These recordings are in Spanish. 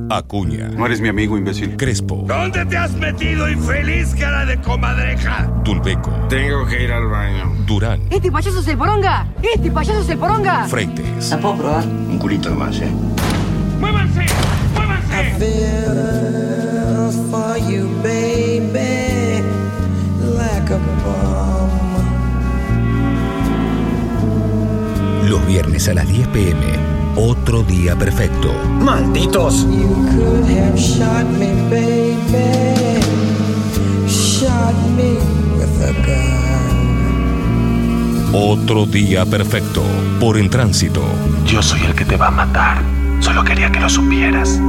Acuña. No eres mi amigo, imbécil. Crespo. ¿Dónde te has metido, infeliz cara de comadreja? Dulbeco. Tengo que ir al baño. Durán. ¡Este payaso es el poronga! ¡Este payaso es el poronga! Freites. ¿La puedo probar? Un culito nomás, ¡Muévanse! ¡Muévanse! For you, baby, like a bomb. Los viernes a las 10 p.m. Otro día perfecto. ¡Malditos! You could have shot me, baby, shot me with a gun. Otro día perfecto. Por En Tránsito. Yo soy el que te va a matar. Solo quería que lo supieras.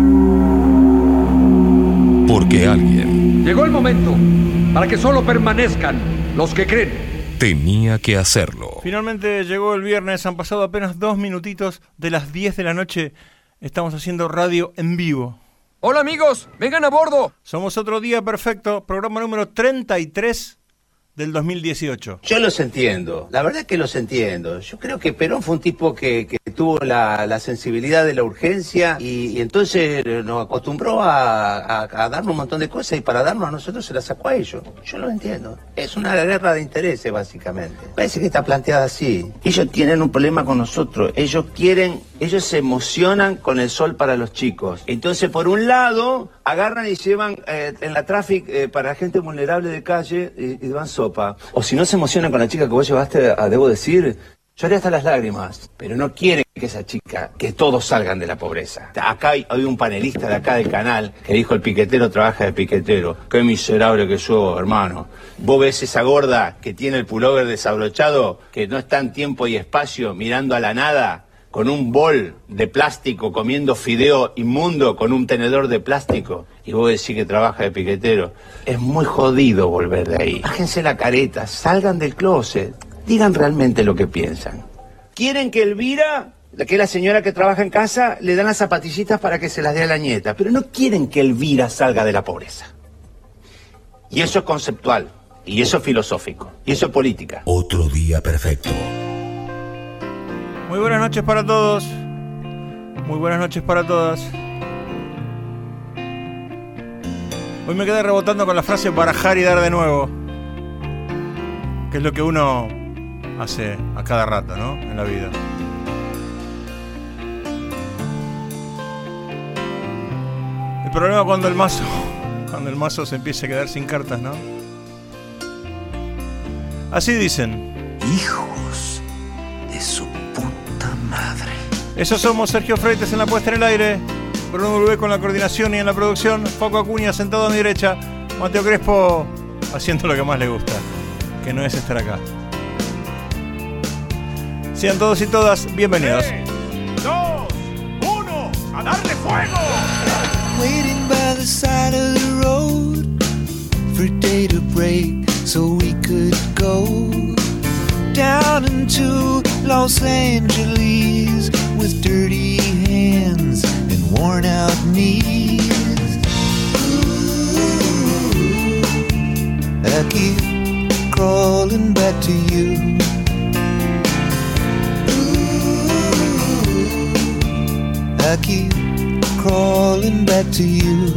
Porque alguien Llegó el momento para que solo permanezcan los que creen. tenía que hacerlo. Finalmente llegó el viernes, han pasado apenas 2 minutitos de las 10 de la noche. Estamos haciendo radio en vivo. Hola amigos, vengan a bordo. Somos Otro Día Perfecto, programa número 33 del 2018. Yo los entiendo, la verdad que los entiendo. Yo creo que Perón fue un tipo que tuvo la sensibilidad de la urgencia y entonces nos acostumbró a darnos un montón de cosas y para darnos a nosotros se las sacó a ellos. Yo lo entiendo. Es una guerra de intereses, básicamente. Parece que está planteada así. Ellos tienen un problema con nosotros. Ellos se emocionan con el sol para los chicos. Entonces, por un lado, agarran y llevan en la traffic para gente vulnerable de calle y dan sopa. O si no se emocionan con la chica que vos llevaste, debo decir, lloré hasta las lágrimas. Pero no quieren que esa chica, que todos salgan de la pobreza. Acá hay un panelista de acá del canal que dijo: el piquetero trabaja de piquetero. Qué miserable que sos, hermano. Vos ves esa gorda que tiene el pullover desabrochado, que no está en tiempo y espacio mirando a la nada, con un bol de plástico, comiendo fideo inmundo con un tenedor de plástico, y vos decís que trabaja de piquetero. Es muy jodido volver de ahí. Bájense la careta, salgan del closet, digan realmente lo que piensan. ¿Quieren que Elvira, que es la señora que trabaja en casa, le dan las zapatillitas para que se las dé a la nieta? Pero no quieren que Elvira salga de la pobreza. Y eso es conceptual, y eso es filosófico, y eso es política. Otro Día Perfecto. Muy buenas noches para todos. Muy buenas noches para todas. Hoy me quedé rebotando con la frase barajar y dar de nuevo, que es lo que uno hace a cada rato, ¿no? En la vida. El problema cuando el mazo se empieza a quedar sin cartas, ¿no? Así dicen. Hijos de su puta madre. Eso somos: Sergio Freites en la puesta en el aire, Bruno Dulbeco en la coordinación y en la producción, Paco Acuña sentado a mi derecha, Mateo Crespo haciendo lo que más le gusta, que no es estar acá. Sean todos y todas bienvenidos. 3, 2, 1, ¡a darle fuego! Waiting by the side of the road for day to break so we could go down into Los Angeles with dirty hands and worn out knees. Ooh, I keep crawling back to you. Ooh, I keep crawling back to you.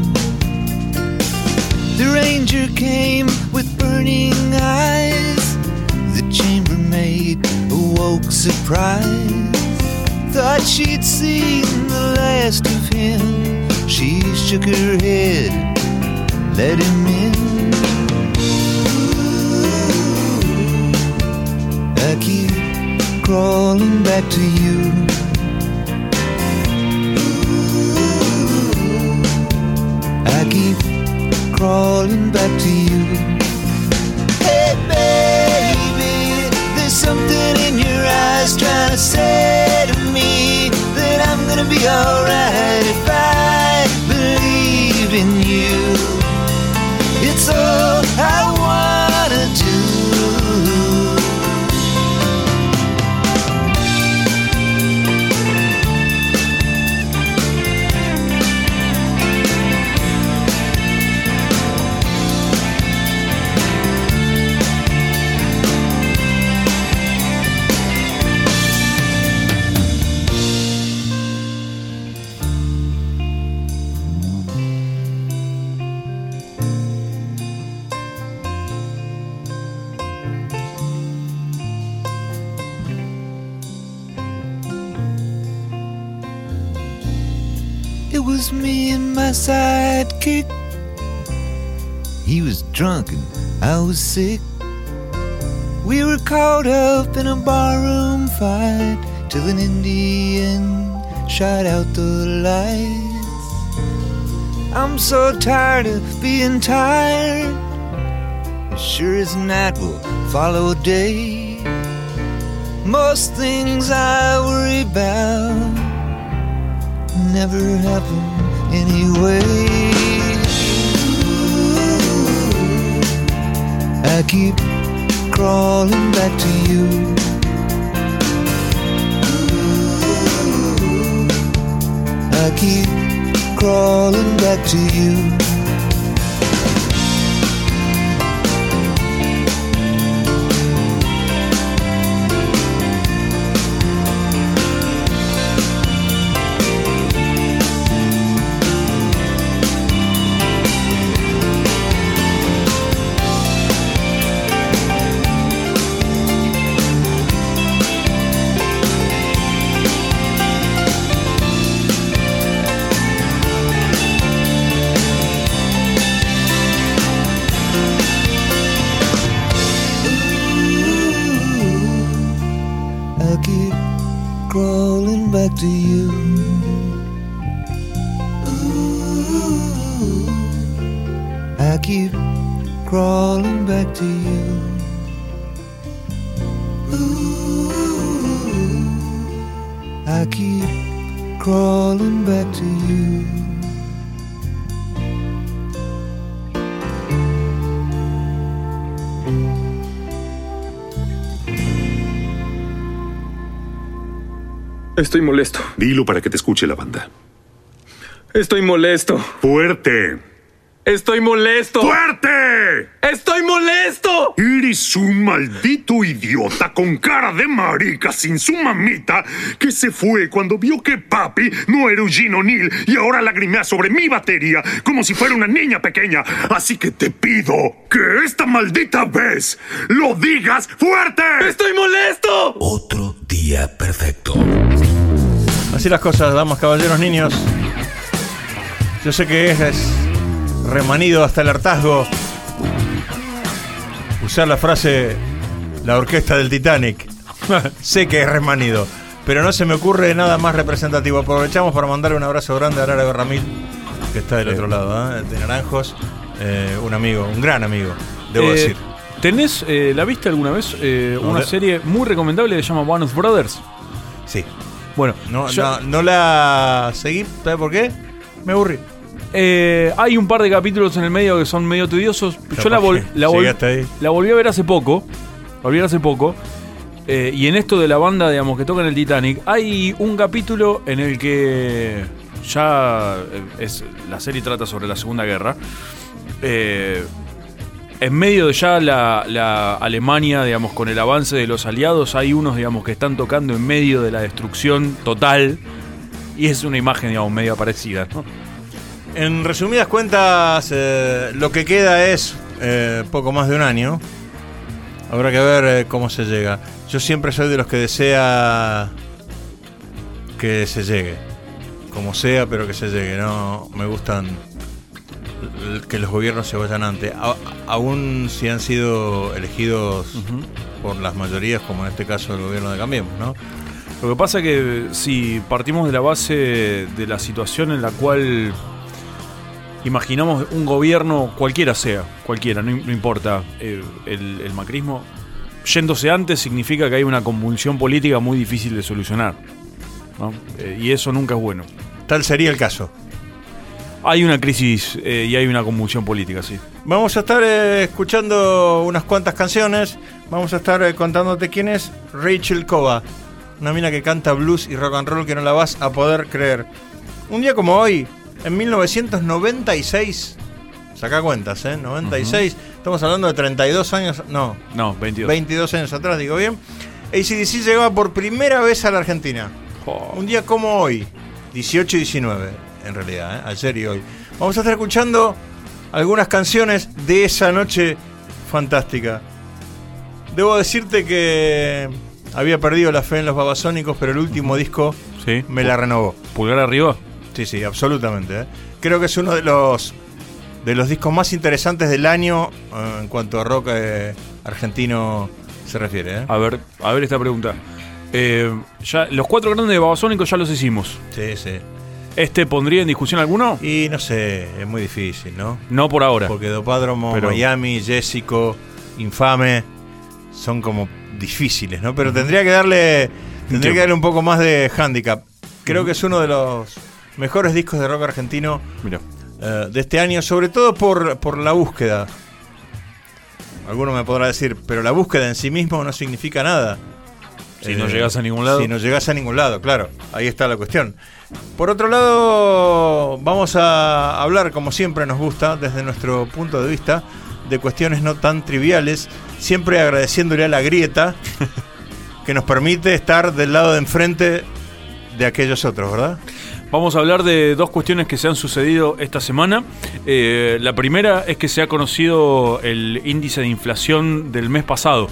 The ranger came with burning eyes. The chambermaid awoke surprised. Thought she'd seen the last of him. She shook her head, let him in. Ooh, I keep crawling back to you. I keep crawling back to you. Hey baby, there's something in your eyes trying to say to me that I'm gonna be alright if I believe in you. It's all I wanna do. was me and my sidekick. He was drunk and I was sick. We were caught up in a barroom fight till an Indian shot out the lights. I'm so tired of being tired. As sure as night will follow day. Most things I worry about never happen anyway. I keep crawling back to you. I keep crawling back to you. Crawling back to you. Ooh, I keep crawling back to you. Ooh, I keep crawling back to you. Estoy molesto. Dilo para que te escuche la banda. Estoy molesto. ¡Fuerte! ¡Estoy molesto! ¡Fuerte! ¡Estoy molesto! Eres un maldito idiota con cara de marica sin su mamita que se fue cuando vio que papi no era Eugene O'Neill y ahora lagrimea sobre mi batería como si fuera una niña pequeña. Así que te pido que esta maldita vez lo digas fuerte. ¡Estoy molesto! Otro día perfecto. Así las cosas, damas, caballeros, niños. Yo sé que es remanido hasta el hartazgo usar la frase la orquesta del Titanic. Sé que es remanido, pero no se me ocurre nada más representativo. Aprovechamos para mandarle un abrazo grande a Lara Berramil, que está del otro lado, de Naranjos. Un amigo, un gran amigo, debo decir. ¿Tenés, la viste alguna vez? Una serie muy recomendable que se llama One of Brothers. Sí. Bueno, no la seguí, ¿sabes por qué? Me aburrí. Hay un par de capítulos en el medio que son medio tediosos. Yo la volví a ver hace poco. Y en esto de la banda, digamos, que toca en el Titanic, hay un capítulo en el que ya la serie trata sobre la Segunda Guerra. En medio de ya la Alemania, digamos, con el avance de los aliados, hay unos, digamos, que están tocando en medio de la destrucción total. Y es una imagen, digamos, medio parecida, ¿no? En resumidas cuentas, lo que queda es poco más de un año. Habrá que ver cómo se llega. Yo siempre soy de los que desea que se llegue. Como sea, pero que se llegue. No me gustan que los gobiernos se vayan antes. Aún si han sido elegidos por las mayorías, como en este caso el gobierno de Cambiemos, ¿no? Lo que pasa es que si partimos de la base de la situación en la cual imaginamos un gobierno, cualquiera, no importa, el macrismo, yéndose antes significa que hay una convulsión política muy difícil de solucionar, ¿no? Y eso nunca es bueno. Tal sería el caso. Hay una crisis y hay una convulsión política, sí. Vamos a estar escuchando unas cuantas canciones. Vamos a estar contándote quién es Rachel Cova, una mina que canta blues y rock and roll que no la vas a poder creer. Un día como hoy, en 1996, saca cuentas, 96, estamos hablando de 32 años, no, 22 años atrás, digo bien. AC/DC llegaba por primera vez a la Argentina. Un día como hoy, 18 y 19, en realidad, ayer y hoy. Vamos a estar escuchando algunas canciones de esa noche fantástica. Debo decirte que había perdido la fe en los Babasónicos, pero el último disco me la renovó. ¿Pulgar arriba? Sí, absolutamente. Creo que es uno de los discos más interesantes del año en cuanto a rock argentino se refiere. A ver esta pregunta. Ya, los 4 grandes de Babasónicos ya los hicimos. Sí. ¿Pondría en discusión alguno? Y no sé, es muy difícil, ¿no? No por ahora. Porque Dopádromo, Miami, Jessico, Infame son como difíciles, ¿no? Pero tendría que darle un poco más de handicap. Creo que es uno de los mejores discos de rock argentino de este año, sobre todo por la búsqueda. Alguno me podrá decir, pero la búsqueda en sí mismo no significa nada. Si no llegas a ningún lado. Si no llegas a ningún lado, claro. Ahí está la cuestión. Por otro lado, vamos a hablar, como siempre nos gusta, desde nuestro punto de vista, de cuestiones no tan triviales, siempre agradeciéndole a la grieta que nos permite estar del lado de enfrente de aquellos otros, ¿verdad? Vamos a hablar de 2 cuestiones que se han sucedido esta semana. La primera es que se ha conocido el índice de inflación del mes pasado.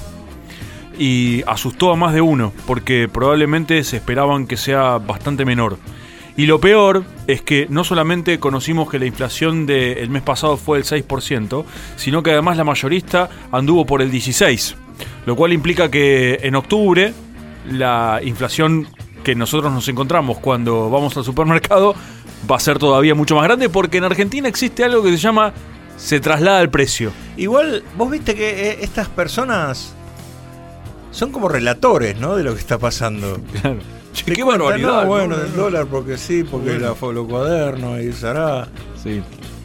Y asustó a más de uno, porque probablemente se esperaban que sea bastante menor. Y lo peor es que no solamente conocimos que la inflación del mes pasado fue del 6%, sino que además la mayorista anduvo por el 16%, lo cual implica que en octubre la inflación que nosotros nos encontramos cuando vamos al supermercado va a ser todavía mucho más grande, porque en Argentina existe algo que se llama se traslada el precio. Igual, vos viste que estas personas son como relatores, ¿no? De lo que está pasando. Claro. Qué barbaridad. No, bueno, del dólar porque sí, porque los cuadernos y Sará. Sí.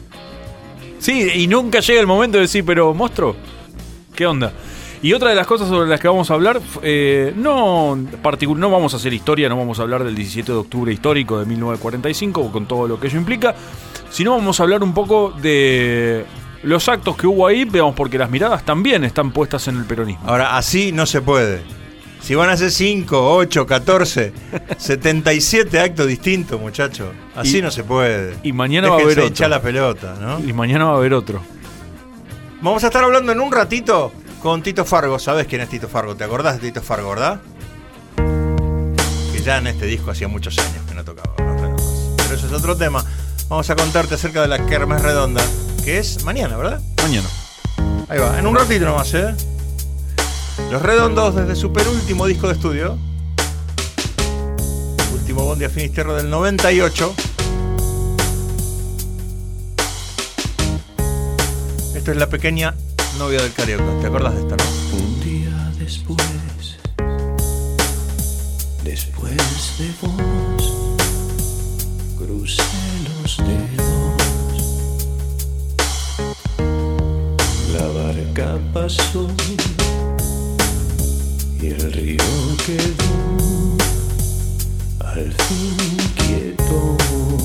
Sí, y nunca llega el momento de decir, pero monstruo, ¿qué onda? Y otra de las cosas sobre las que vamos a hablar, no vamos a hacer historia, no vamos a hablar del 17 de octubre histórico de 1945, con todo lo que ello implica, sino vamos a hablar un poco de los actos que hubo ahí, digamos, porque las miradas también están puestas en el peronismo. Ahora, así no se puede. Si van a hacer 5, 8, 14, 77 actos distintos, muchachos, así no se puede. Y mañana va a haber otro. Hinchar la pelota, ¿no? Y mañana va a haber otro. Vamos a estar hablando en un ratito con Tito Fargo. ¿Sabés quién es Tito Fargo? ¿Te acordás de Tito Fargo, verdad? Que ya en este disco hacía muchos años que no tocaba, ¿no? Pero eso es otro tema. Vamos a contarte acerca de la Kermés Redonda, que es mañana, ¿verdad? Mañana. Ahí va, en un ratito nomás, ¿eh? Los Redondos desde su penúltimo disco de estudio, Último Bondi a Finisterre del 98. Esto es La Pequeña Novia del Carioca. ¿Te acordás de esta, no? Un día después de vos, crucé los dedos. La barca pasó y el río quedó al fin quieto.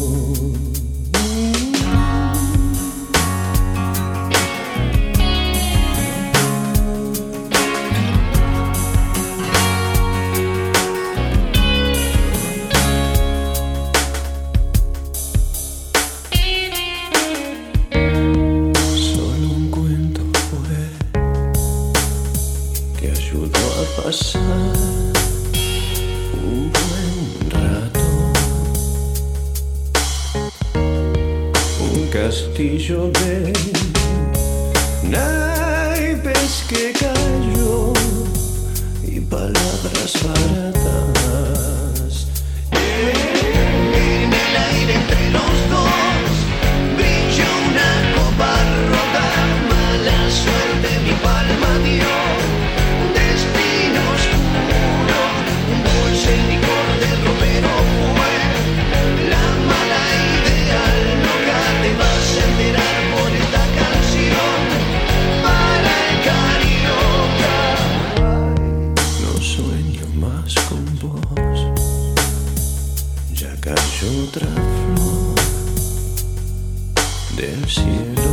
Solo un cuento fue que ayudó a pasar un buen rato. Un castillo de naipes que cayó y palabras baratas. En el aire entre los dos brilló una copa rota. Mala suerte mi palma dio. Destino oscuro, un dulce licor de romero fue. La mala idea loca te vas a enterar por esta canción. Para el carioca. No sueño más con vos. Ya cayó otra flor del cielo.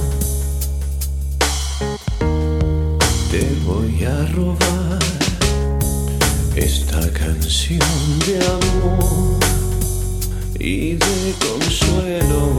Te voy a robar esta canción de amor y de consuelo.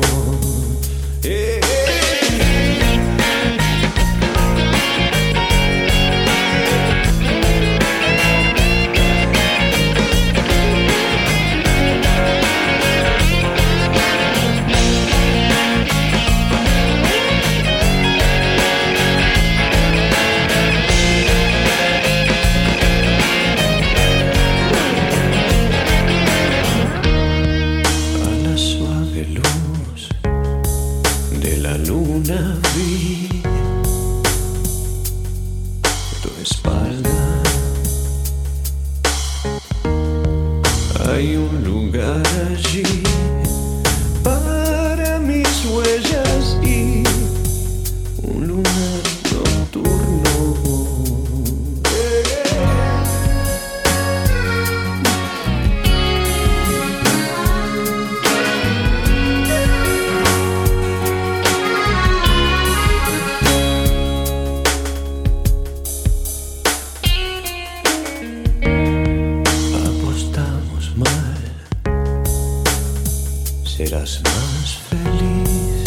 serás más feliz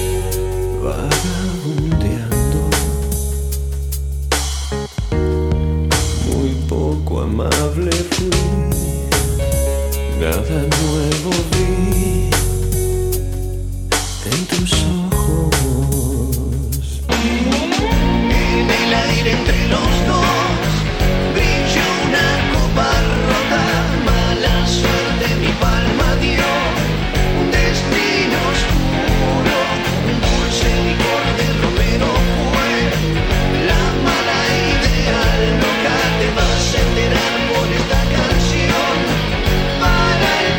vagabundeando. Muy poco amable fui, nada nuevo vi en tus ojos. En el aire entre los dos brilla una copa rota, mala suerte mi palma dio, un destino oscuro, un dulce licor de romero fue, la mala idea loca te vas a enterar por esta canción, para el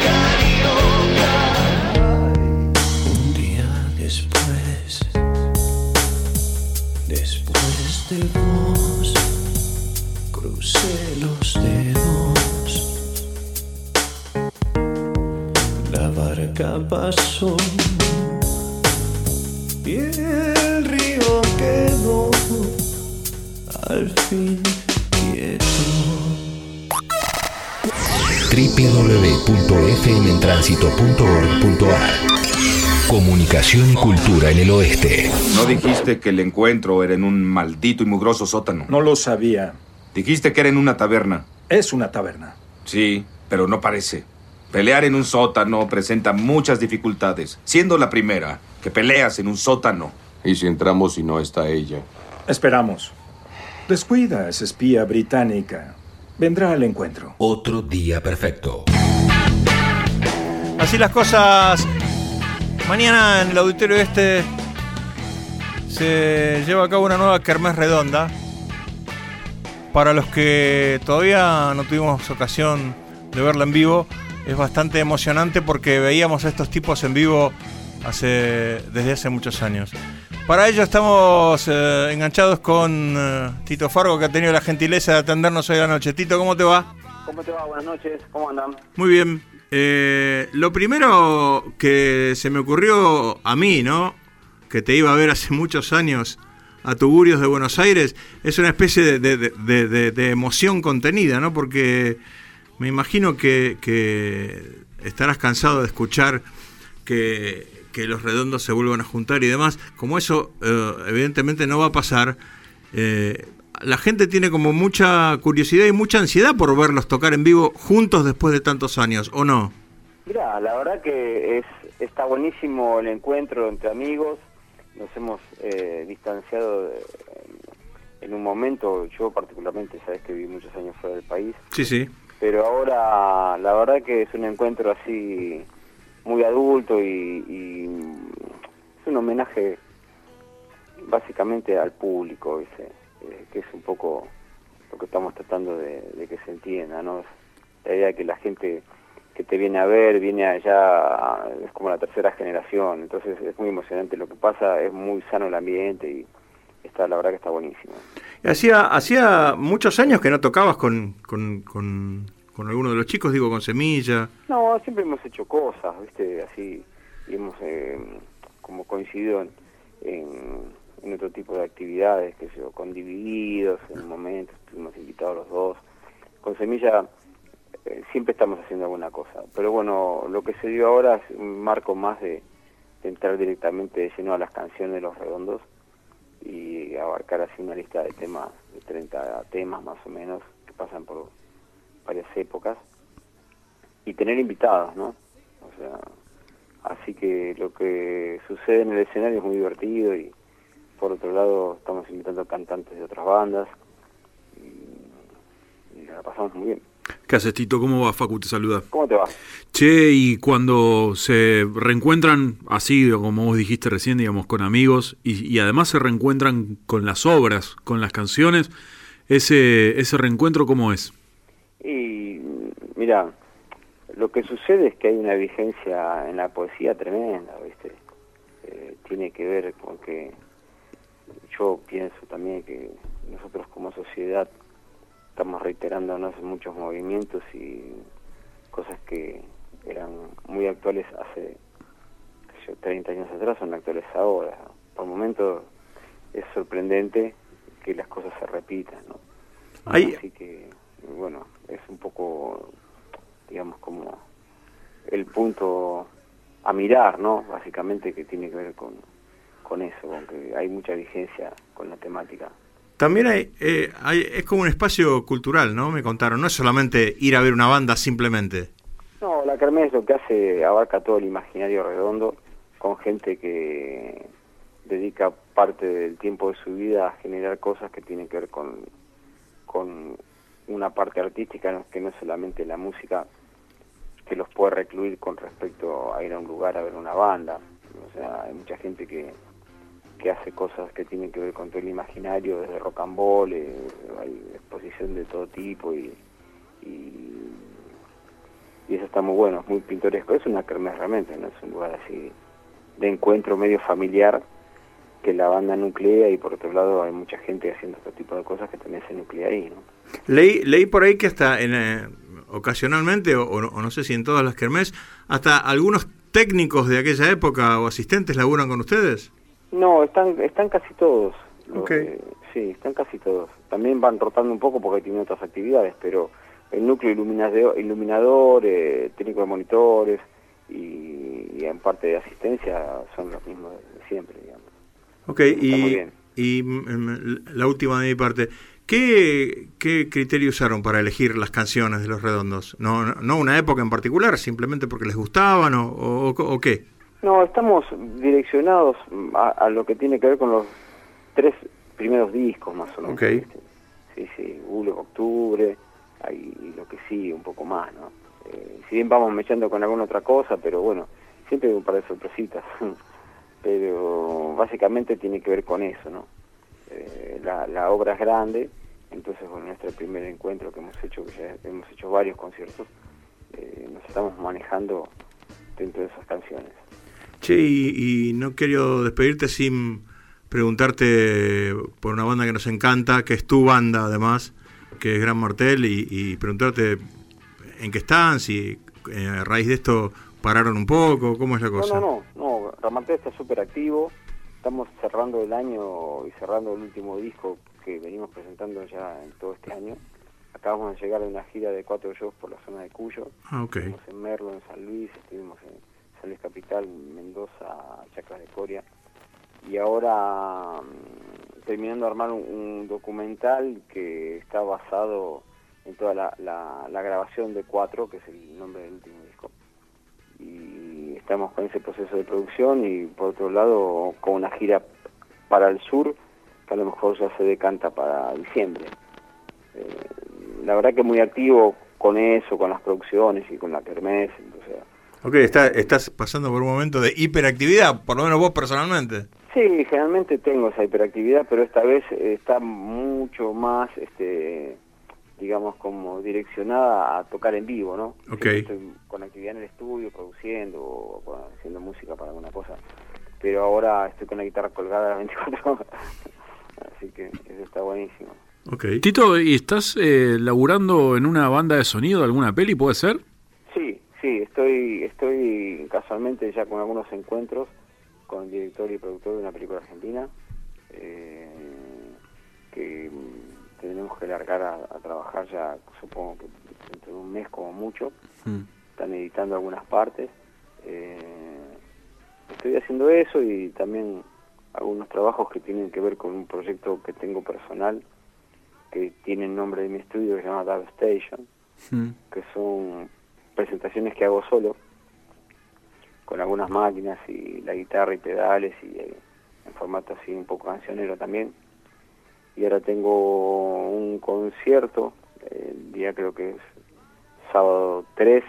carioca. Un día después de vos, crucé los dedos, la barca pasó y el río quedó al fin quieto. www.fmtransito.org.ar Comunicación y cultura en el oeste. ¿No dijiste que el encuentro era en un maldito y mugroso sótano? No lo sabía. Dijiste que era en una taberna. Es una taberna. Sí, pero no parece. Pelear en un sótano presenta muchas dificultades, siendo la primera que peleas en un sótano. ¿Y si entramos y no está ella? Esperamos. Descuida, es espía británica. Vendrá al encuentro. Otro día perfecto. Así las cosas. Mañana en el Auditorio Este se lleva a cabo una nueva kermés redonda. Para los que todavía no tuvimos ocasión de verla en vivo, es bastante emocionante porque veíamos a estos tipos en vivo desde hace muchos años. Para ello estamos enganchados con Tito Fargo, que ha tenido la gentileza de atendernos hoy a la noche. Tito, ¿cómo te va? ¿Cómo te va? Buenas noches, ¿cómo andan? Muy bien. Lo primero que se me ocurrió a mí, ¿no? Que te iba a ver hace muchos años a Tugurios de Buenos Aires, es una especie de emoción contenida, ¿no? Porque me imagino que estarás cansado de escuchar que los redondos se vuelvan a juntar y demás. Como eso evidentemente no va a pasar, la gente tiene como mucha curiosidad y mucha ansiedad por verlos tocar en vivo juntos después de tantos años, ¿o no? Mirá, la verdad que está buenísimo el encuentro entre amigos. Nos hemos distanciado en un momento. Yo particularmente, sabes que viví muchos años fuera del país. Sí, sí. Pero ahora la verdad que es un encuentro así muy adulto y es un homenaje básicamente al público, ¿viste? Que es un poco lo que estamos tratando de que se entienda, ¿no? La idea de que la gente que te viene a ver, viene allá, es como la tercera generación, entonces es muy emocionante lo que pasa, es muy sano el ambiente y la verdad que está buenísimo. Hacía muchos años que no tocabas con alguno de los chicos, digo, con Semilla. No, siempre hemos hecho cosas, ¿viste? Así, y hemos como coincidido en otro tipo de actividades, que yo, con Divididos, en un momento estuvimos invitados los dos. Con Semilla siempre estamos haciendo alguna cosa, pero bueno, lo que se dio ahora es un marco más de entrar directamente de lleno a las canciones de Los Redondos y abarcar así una lista de temas, de 30 temas más o menos, que pasan por varias épocas, y tener invitados, ¿no? O sea, así que lo que sucede en el escenario es muy divertido y por otro lado estamos invitando cantantes de otras bandas y la pasamos muy bien. ¿Qué haces, Tito? ¿Cómo va? Facu te saluda. ¿Cómo te va? Che, y cuando se reencuentran así, como vos dijiste recién, digamos, con amigos, y además se reencuentran con las obras, con las canciones, ese reencuentro, ¿cómo es? Y mira, lo que sucede es que hay una vigencia en la poesía tremenda, ¿viste? Tiene que ver con que yo pienso también que nosotros como sociedad estamos reiterándonos en muchos movimientos y cosas que eran muy actuales hace 30 años atrás son actuales ahora. Por momentos es sorprendente que las cosas se repitan, ¿no? Así que, bueno, es un poco, digamos, como el punto a mirar, ¿no? Básicamente, que tiene que ver con eso, con que hay mucha vigencia con la temática. También es como un espacio cultural, ¿no? Me contaron, no es solamente ir a ver una banda simplemente. No, la kermés lo que hace, abarca todo el imaginario redondo, con gente que dedica parte del tiempo de su vida a generar cosas que tienen que ver con una parte artística, que no es solamente la música, que los puede recluir con respecto a ir a un lugar a ver una banda. O sea, hay mucha gente que hace cosas que tienen que ver con todo el imaginario, desde rock and roll, hay exposición de todo tipo y eso está muy bueno, es muy pintoresco. Es una kermés realmente, no es un lugar así de encuentro medio familiar que la banda nuclea, y por otro lado hay mucha gente haciendo este tipo de cosas que también se nuclea ahí, ¿no? Leí por ahí que hasta ocasionalmente, o no sé si en todas las kermés, hasta algunos técnicos de aquella época o asistentes laburan con ustedes. No, están casi todos. Okay. Sí, están casi todos. También van rotando un poco porque tienen otras actividades, pero el núcleo iluminador, técnico de monitores y en parte de asistencia son los mismos de siempre, digamos. Ok, y la última de mi parte, ¿qué criterio usaron para elegir las canciones de Los Redondos? No una época en particular, simplemente porque les gustaban o qué. No, estamos direccionados a lo que tiene que ver con los 3 primeros discos, más o menos. Okay. Sí, Julio, Octubre, y lo que sigue un poco más, ¿no? Si bien vamos mechando con alguna otra cosa, pero bueno, siempre hay un par de sorpresitas. Pero básicamente tiene que ver con eso, ¿no? La obra es grande, entonces con nuestro primer encuentro que hemos hecho, que ya hemos hecho varios conciertos, nos estamos manejando dentro de esas canciones. Che, y no quiero despedirte sin preguntarte por una banda que nos encanta, que es tu banda además, que es Gran Martel, y preguntarte en qué están, si a raíz de esto pararon un poco, ¿cómo es la cosa? No, Gran Martel está súper activo, estamos cerrando el año y cerrando el último disco que venimos presentando ya en todo este año. Acabamos de llegar de una gira de 4 shows por la zona de Cuyo. Okay. Estuvimos en Merlo, en San Luis, estuvimos en San Luis Capital, Mendoza, Chacras de Coria, y ahora terminando de armar un documental que está basado en toda la grabación de 4, que es el nombre del último disco, y estamos con ese proceso de producción, y por otro lado con una gira para el sur que a lo mejor ya se decanta para diciembre. La verdad que muy activo con eso, con las producciones y con la kermés, entonces. Ok, estás pasando por un momento de hiperactividad, por lo menos vos personalmente. Sí, generalmente tengo esa hiperactividad, pero esta vez está mucho más, digamos, como direccionada a tocar en vivo, ¿no? Okay. Estoy con actividad en el estudio, produciendo, o haciendo música para alguna cosa, pero ahora estoy con la guitarra colgada a las 24 horas, así que eso está buenísimo. Okay. Tito, ¿y estás laburando en una banda de sonido de alguna peli, puede ser? Sí, estoy casualmente ya con algunos encuentros con el director y productor de una película argentina, que tenemos que largar a trabajar ya, supongo que dentro de un mes como mucho. Están editando algunas partes. Estoy haciendo eso y también algunos trabajos que tienen que ver con un proyecto que tengo personal, que tiene el nombre de mi estudio, que se llama Dark Station, que son presentaciones que hago solo, con algunas máquinas y la guitarra y pedales, y en formato así un poco cancionero también. Y ahora tengo un concierto, el día creo que es sábado 3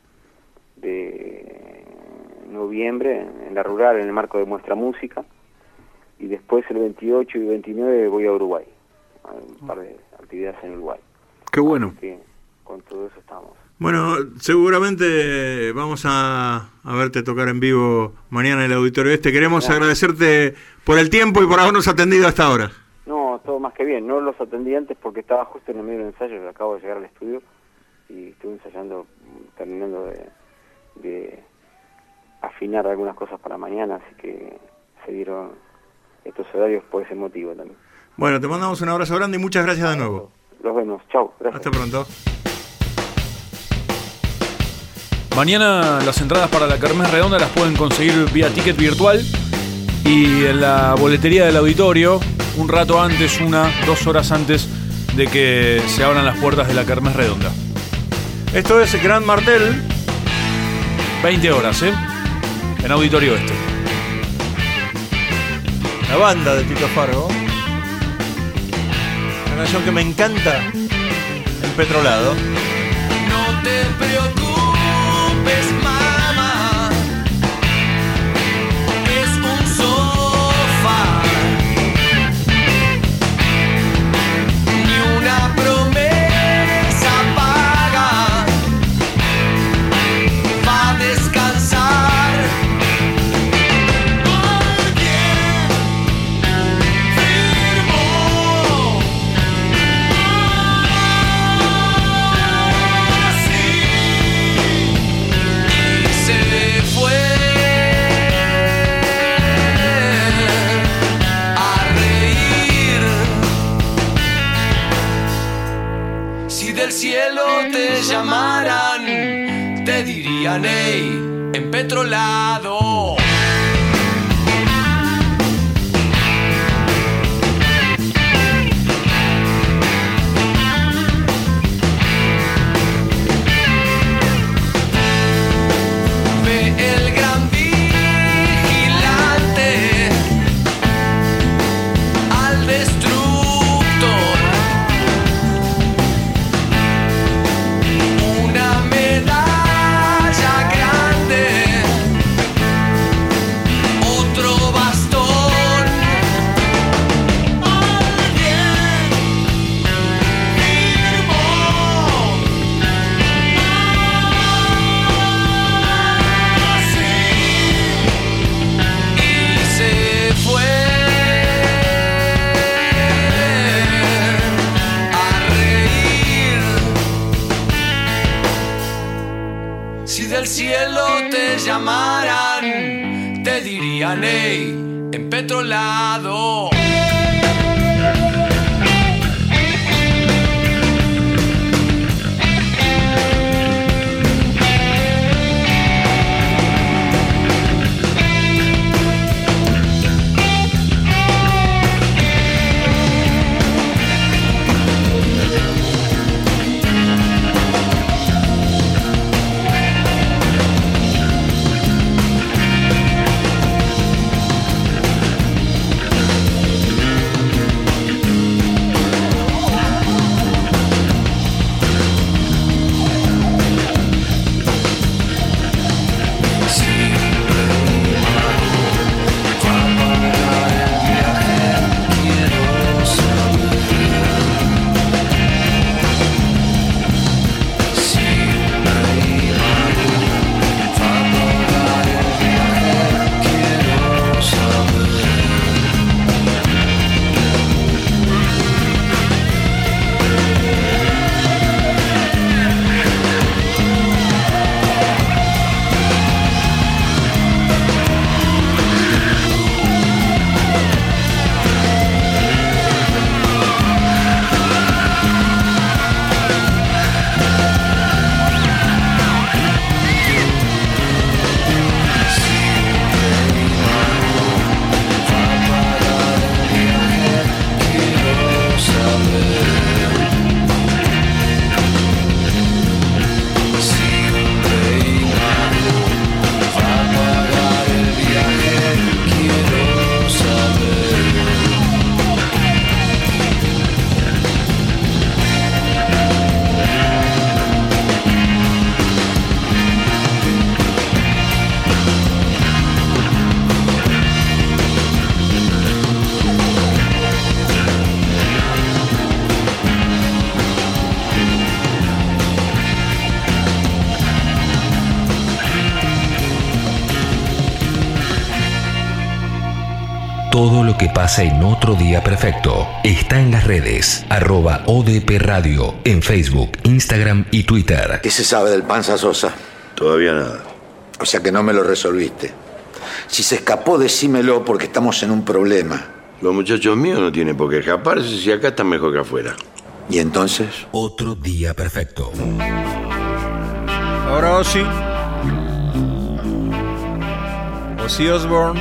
de noviembre, en la Rural, en el marco de Muestra Música, y después el 28 y 29 voy a Uruguay, a un par de actividades en Uruguay. Qué bueno. Así que con todo eso estamos. Bueno, seguramente vamos a verte tocar en vivo mañana en el Auditorio Este. Queremos agradecerte por el tiempo y por habernos atendido hasta ahora. No, todo más que bien. No los atendí antes porque estaba justo en el medio del ensayo, que acabo de llegar al estudio y estuve ensayando, terminando de afinar algunas cosas para mañana, así que se dieron estos horarios por ese motivo también. Bueno, te mandamos un abrazo grande y muchas gracias de nuevo. Los vemos. Chau. Gracias. Hasta pronto. Mañana las entradas para la Kermés Redonda las pueden conseguir vía ticket virtual y en la boletería del auditorio un rato antes, 2 horas antes de que se abran las puertas de la Kermés Redonda. Esto es Gran Martel. 20 horas, en Auditorio Este. La banda de Tito Fargo. Una canción que me encanta, Empetrolado. No te preocupes, mamá. Es un sofá. Ni una promesa paga. Va a descansar. Alguien firmó. Se fue a reír. Si del cielo te llamaran, te dirían, hey, empetrolado. Ve el gran vigilante al destructor. Una medalla grande, otro bastón. Alguien firmó. Y se fue a reír. Si del cielo te llamaran, te dirían, hey, empetrolado. Todo lo que pasa en Otro Día Perfecto está en las redes @ODP Radio en Facebook, Instagram y Twitter. ¿Qué se sabe del Panza Sosa? Todavía nada. O sea que no me lo resolviste. Si se escapó, decímelo porque estamos en un problema. Los muchachos míos no tienen por qué escaparse si acá están mejor que afuera. ¿Y entonces? Otro Día Perfecto. Ahora sí, Ozzy Osbourne.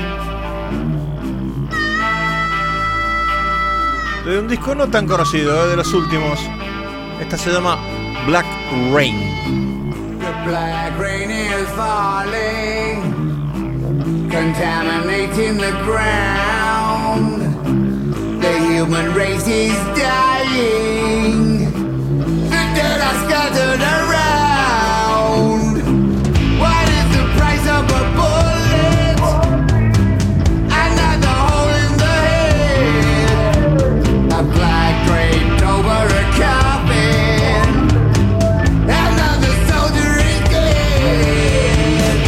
De un disco no tan conocido, de los últimos. Esta se llama Black Rain. The black rain is falling, contaminating the ground. The human race is dying. The dead are scattered around. What is the price of a bullet? Another hole in the head. A black draped over a coffin. Another soldier is dead.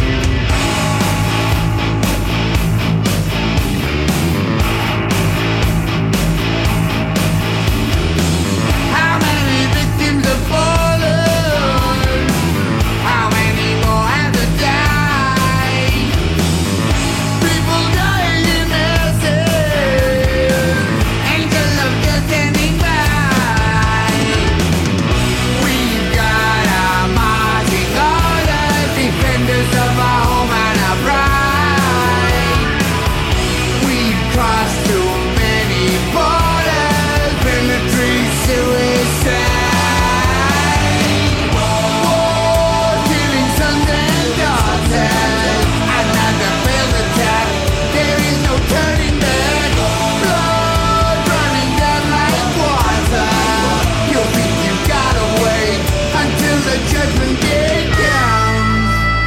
How many victims have fallen? How many more have to die? People dying in masses. Angel of death standing by. We've got our marching orders, defenders of our home and our pride. We've crossed too many borders, military suicide. War, killing sons and daughters. Another failed attack. There is no turning back. Blood running down like water. You think you gotta wait until the judgment day comes.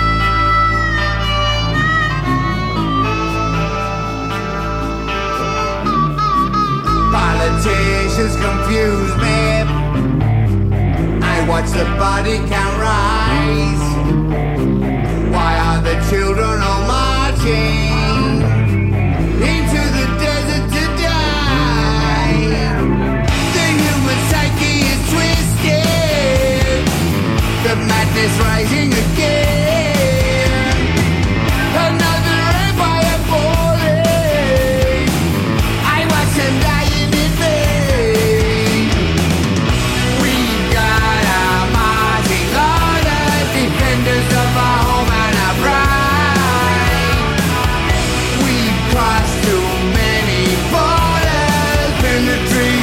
Politicians confuse me. I watch the body count rise. Why are the children all marching into the desert to die? The human psyche is twisted. The madness rising again. Another empire falling. I watch them dying in vain. We've got our marching orders, defenders of our home and our pride. We've crossed too many borders, military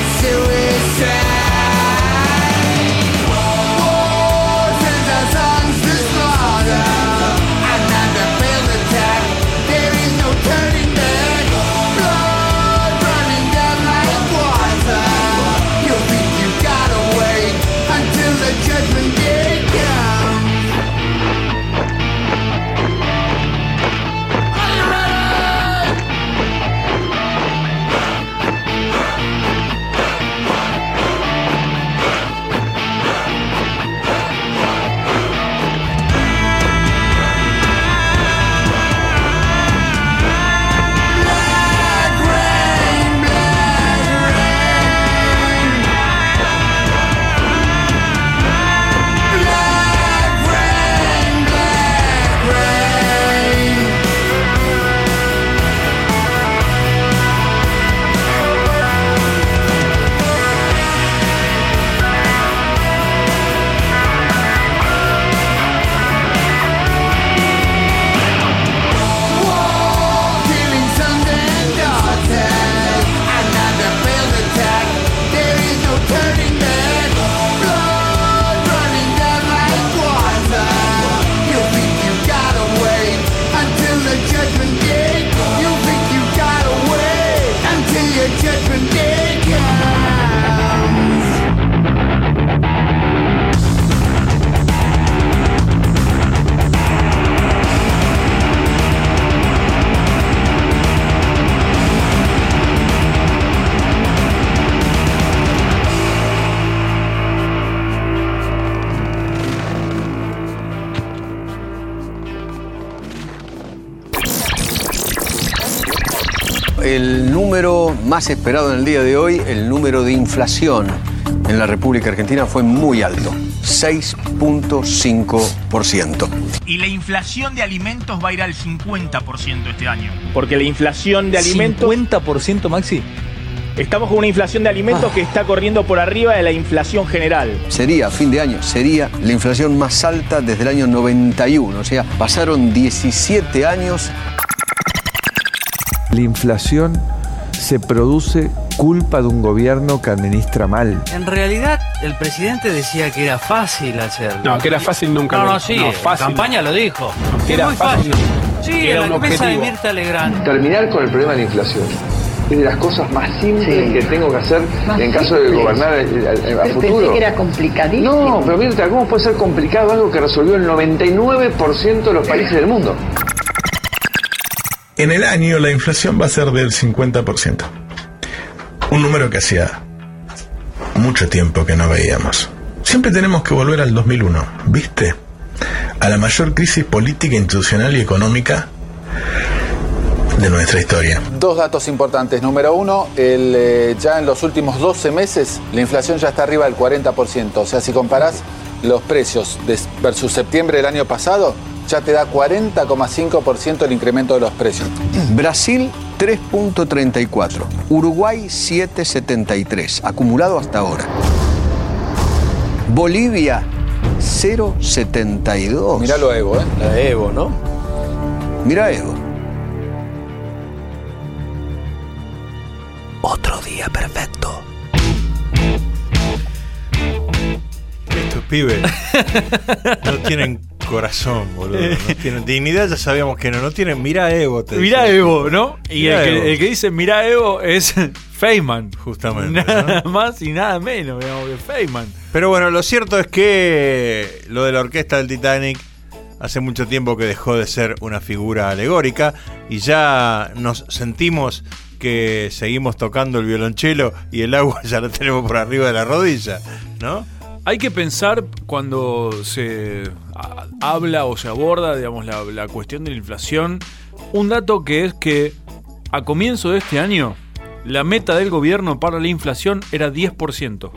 suicide. War sends our sons to slaughter. Another failed attack. There is no turning back. Blood running down like water. You think you gotta wait until the judgment day comes. Are you ready? Black rain, black rain. Black rain, black rain. War, killing sons and daughters. Another failed attack. There is no turning back. Blood running down like water. You think you gotta wait until the judgment day. You think you gotta wait until your judgment day comes. El número más esperado en el día de hoy, el número de inflación en la República Argentina fue muy alto, 6.5%. Y la inflación de alimentos va a ir al 50% este año. Porque la inflación de alimentos... ¿50%, Maxi? Estamos con una inflación de alimentos que está corriendo por arriba de la inflación general. Sería, a fin de año, sería la inflación más alta desde el año 91. O sea, pasaron 17 años. La inflación se produce culpa de un gobierno que administra mal. En realidad, el presidente decía que era fácil hacerlo. No, que era fácil nunca. No, sí, en campaña lo dijo. Que era muy fácil. Sí, era en la un mesa de objetivo. Mirta Legrand. Terminar con el problema de la inflación es de las cosas más simples que tengo que hacer en caso de gobernar a futuro. Pensé que era complicadísimo. No, pero Mirta, ¿cómo puede ser complicado algo que resolvió el 99% de los países del mundo? En el año la inflación va a ser del 50%. Un número que hacía mucho tiempo que no veíamos. Siempre tenemos que volver al 2001, ¿viste? A la mayor crisis política, institucional y económica de nuestra historia. Dos datos importantes. Número uno, ya en los últimos 12 meses la inflación ya está arriba del 40%. O sea, si comparás los precios versus septiembre del año pasado, ya te da 40,5% el incremento de los precios. Brasil 3.34, Uruguay 7.73, acumulado hasta ahora. Bolivia 0.72. Miralo a Evo, La de Evo, ¿no? Mira a Evo. Otro día perfecto. Estos pibes no tienen corazón, boludo. No tienen dignidad, ya sabíamos que no tienen. Mirá Evo. Mirá Evo, ¿no? Y Mirá el que dice mirá Evo es Feynman. Justamente. Nada ¿no? más y nada menos, digamos, que Feynman. Pero bueno, lo cierto es que lo de la orquesta del Titanic hace mucho tiempo que dejó de ser una figura alegórica y ya nos sentimos que seguimos tocando el violonchelo y el agua ya la tenemos por arriba de la rodilla, ¿no? Hay que pensar cuando se habla o se aborda, digamos, la cuestión de la inflación, un dato que es que a comienzo de este año la meta del gobierno para la inflación era 10%.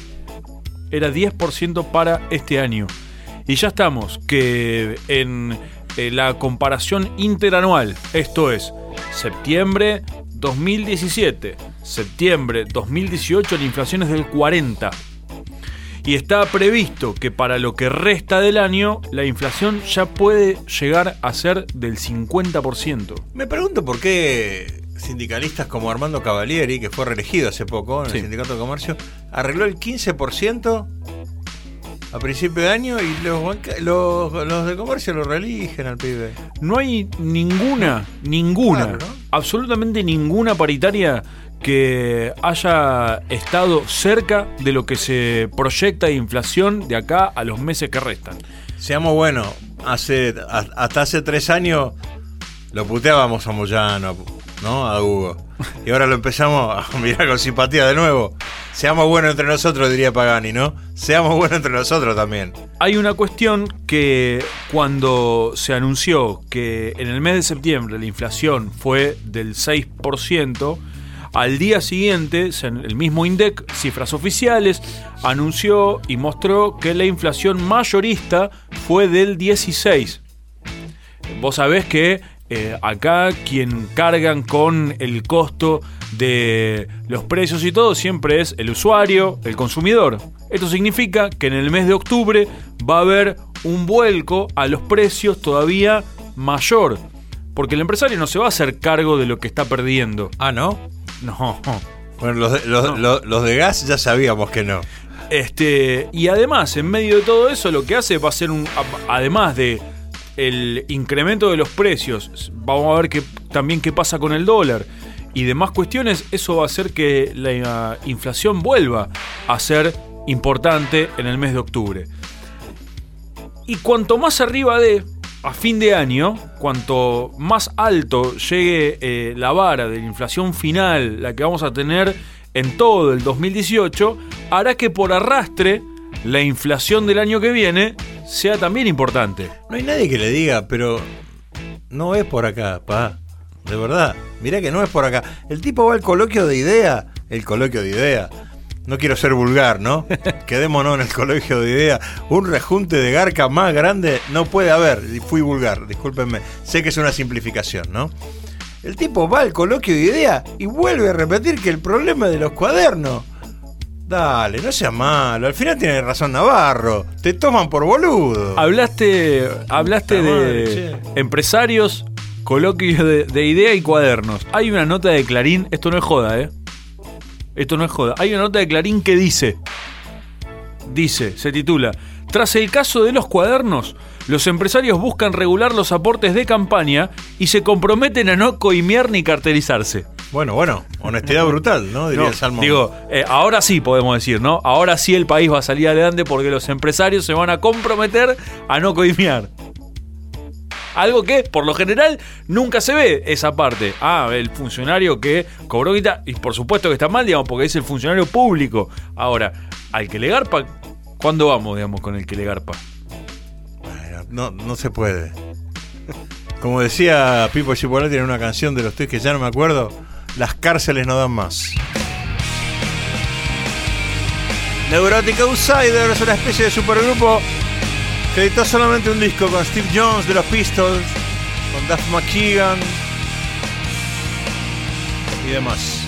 Era 10% para este año. Y ya estamos que en la comparación interanual, esto es septiembre 2017, septiembre 2018, la inflación es del 40%. Y está previsto que para lo que resta del año, la inflación ya puede llegar a ser del 50%. Me pregunto por qué sindicalistas como Armando Cavalieri, que fue reelegido hace poco en el Sindicato de Comercio, arregló el 15% a principio de año y los de comercio lo reeligen al pibe. No hay ninguna, claro, ¿no? Absolutamente ninguna paritaria que haya estado cerca de lo que se proyecta de inflación de acá a los meses que restan. Seamos buenos, hasta hace 3 años lo puteábamos a Moyano, ¿no? A Hugo. Y ahora lo empezamos a mirar con simpatía de nuevo. Seamos buenos entre nosotros, diría Pagani, ¿no? Seamos buenos entre nosotros también. Hay una cuestión que cuando se anunció que en el mes de septiembre la inflación fue del 6%, al día siguiente, el mismo INDEC, cifras oficiales, anunció y mostró que la inflación mayorista fue del 16%. Vos sabés que acá quien cargan con el costo de los precios y todo siempre es el usuario, el consumidor. Esto significa que en el mes de octubre va a haber un vuelco a los precios todavía mayor, porque el empresario no se va a hacer cargo de lo que está perdiendo. Ah, ¿no? No. Bueno, los de gas ya sabíamos que no. Y además, en medio de todo eso, lo que hace va a ser además de el incremento de los precios, vamos a ver también qué pasa con el dólar y demás cuestiones. Eso va a hacer que la inflación vuelva a ser importante en el mes de octubre. Y cuanto más arriba a fin de año, cuanto más alto llegue la vara de la inflación final, la que vamos a tener en todo el 2018, hará que por arrastre la inflación del año que viene sea también importante. No hay nadie que le diga, pero no es por acá, pa. De verdad, mirá que no es por acá. El tipo va al coloquio de idea. El coloquio de idea. No quiero ser vulgar, ¿no? Quedémonos en el coloquio de idea. Un rejunte de garca más grande no puede haber. Fui vulgar, discúlpenme. Sé que es una simplificación, ¿no? El tipo va al coloquio de idea y vuelve a repetir que el problema es de los cuadernos. Dale, no seas malo. Al final tiene razón Navarro. Te toman por boludo. Hablaste de empresarios Coloquio de idea y cuadernos. Hay una nota de Clarín, esto no es joda, Esto no es joda. Hay una nota de Clarín que dice, se titula: tras el caso de los cuadernos, los empresarios buscan regular los aportes de campaña y se comprometen a no coimear ni cartelizarse. Bueno, honestidad brutal, ¿no? Diría Salmón. Digo, ahora sí podemos decir, ¿no? Ahora sí el país va a salir adelante porque los empresarios se van a comprometer a no coimear. Algo que, por lo general, nunca se ve esa parte. El funcionario que cobró guita, y por supuesto que está mal, digamos, porque es el funcionario público. Ahora, al que le garpa, ¿cuándo vamos, digamos, con el que le garpa? Bueno, no se puede. Como decía Pipo Cipollati en una canción de los Tweets que ya no me acuerdo, las cárceles no dan más. Neurotic Outsider es una especie de supergrupo que editó solamente un disco con Steve Jones de los Pistols, con Duff McKagan y demás.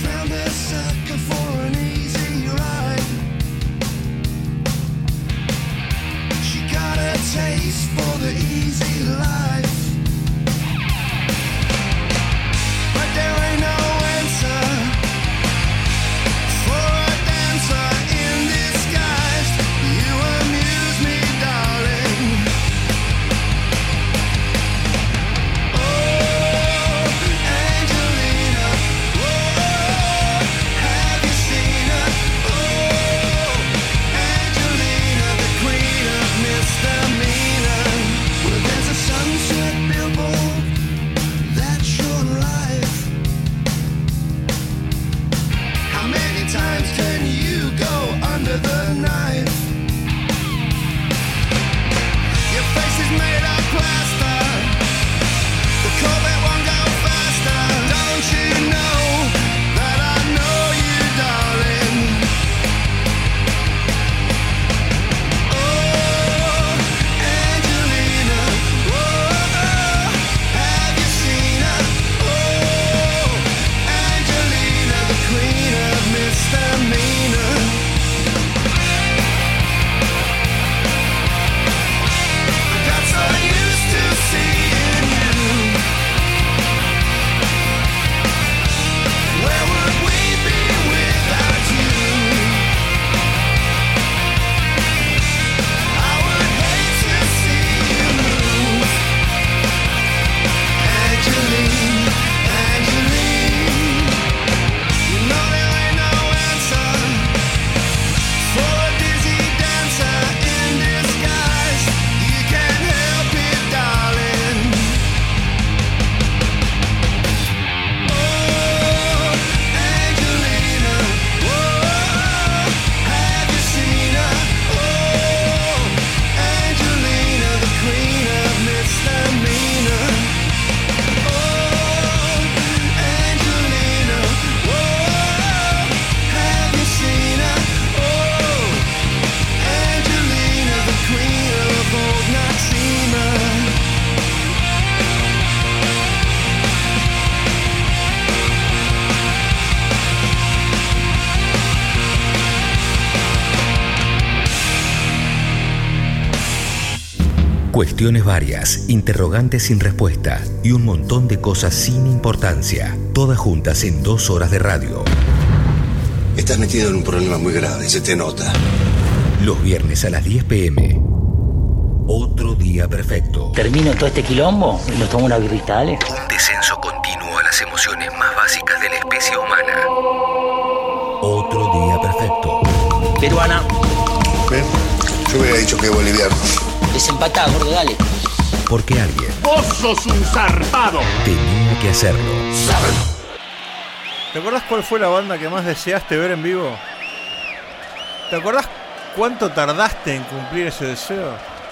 Cuestiones varias, interrogantes sin respuesta y un montón de cosas sin importancia, todas juntas en 2 horas de radio. Estás metido en un problema muy grave, se te nota. Los viernes a las 10 p.m. Otro día perfecto. Termino todo este quilombo y nos tomo una birrita, ¿vale? Un descenso continuo a las emociones más básicas de la especie humana. Otro día perfecto. Peruana. Ven, yo hubiera dicho que boliviano. Desempatá, gordo, dale. Porque alguien... ¡Vos sos un zarpado! Tenía que hacerlo. ¿Te acordás cuál fue la banda que más deseaste ver en vivo? ¿Te acordás cuánto tardaste en cumplir ese deseo?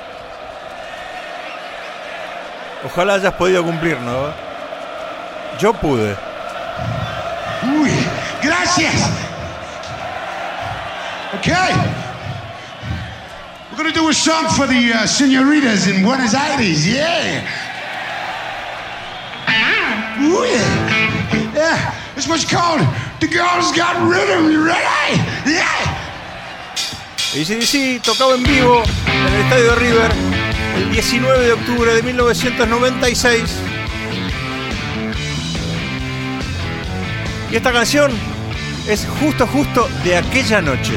Ojalá hayas podido cumplir, ¿no? Yo pude. ¡Uy! ¡Gracias! Okay. We're gonna do a song for the señoritas in Buenos Aires, yeah! Ooh, yeah! Yeah! This one's called The Girls Got Rhythm, you ready? Yeah! AC/DC tocaba en vivo en el estadio de River el 19 de octubre de 1996 Y esta canción es justo de aquella noche.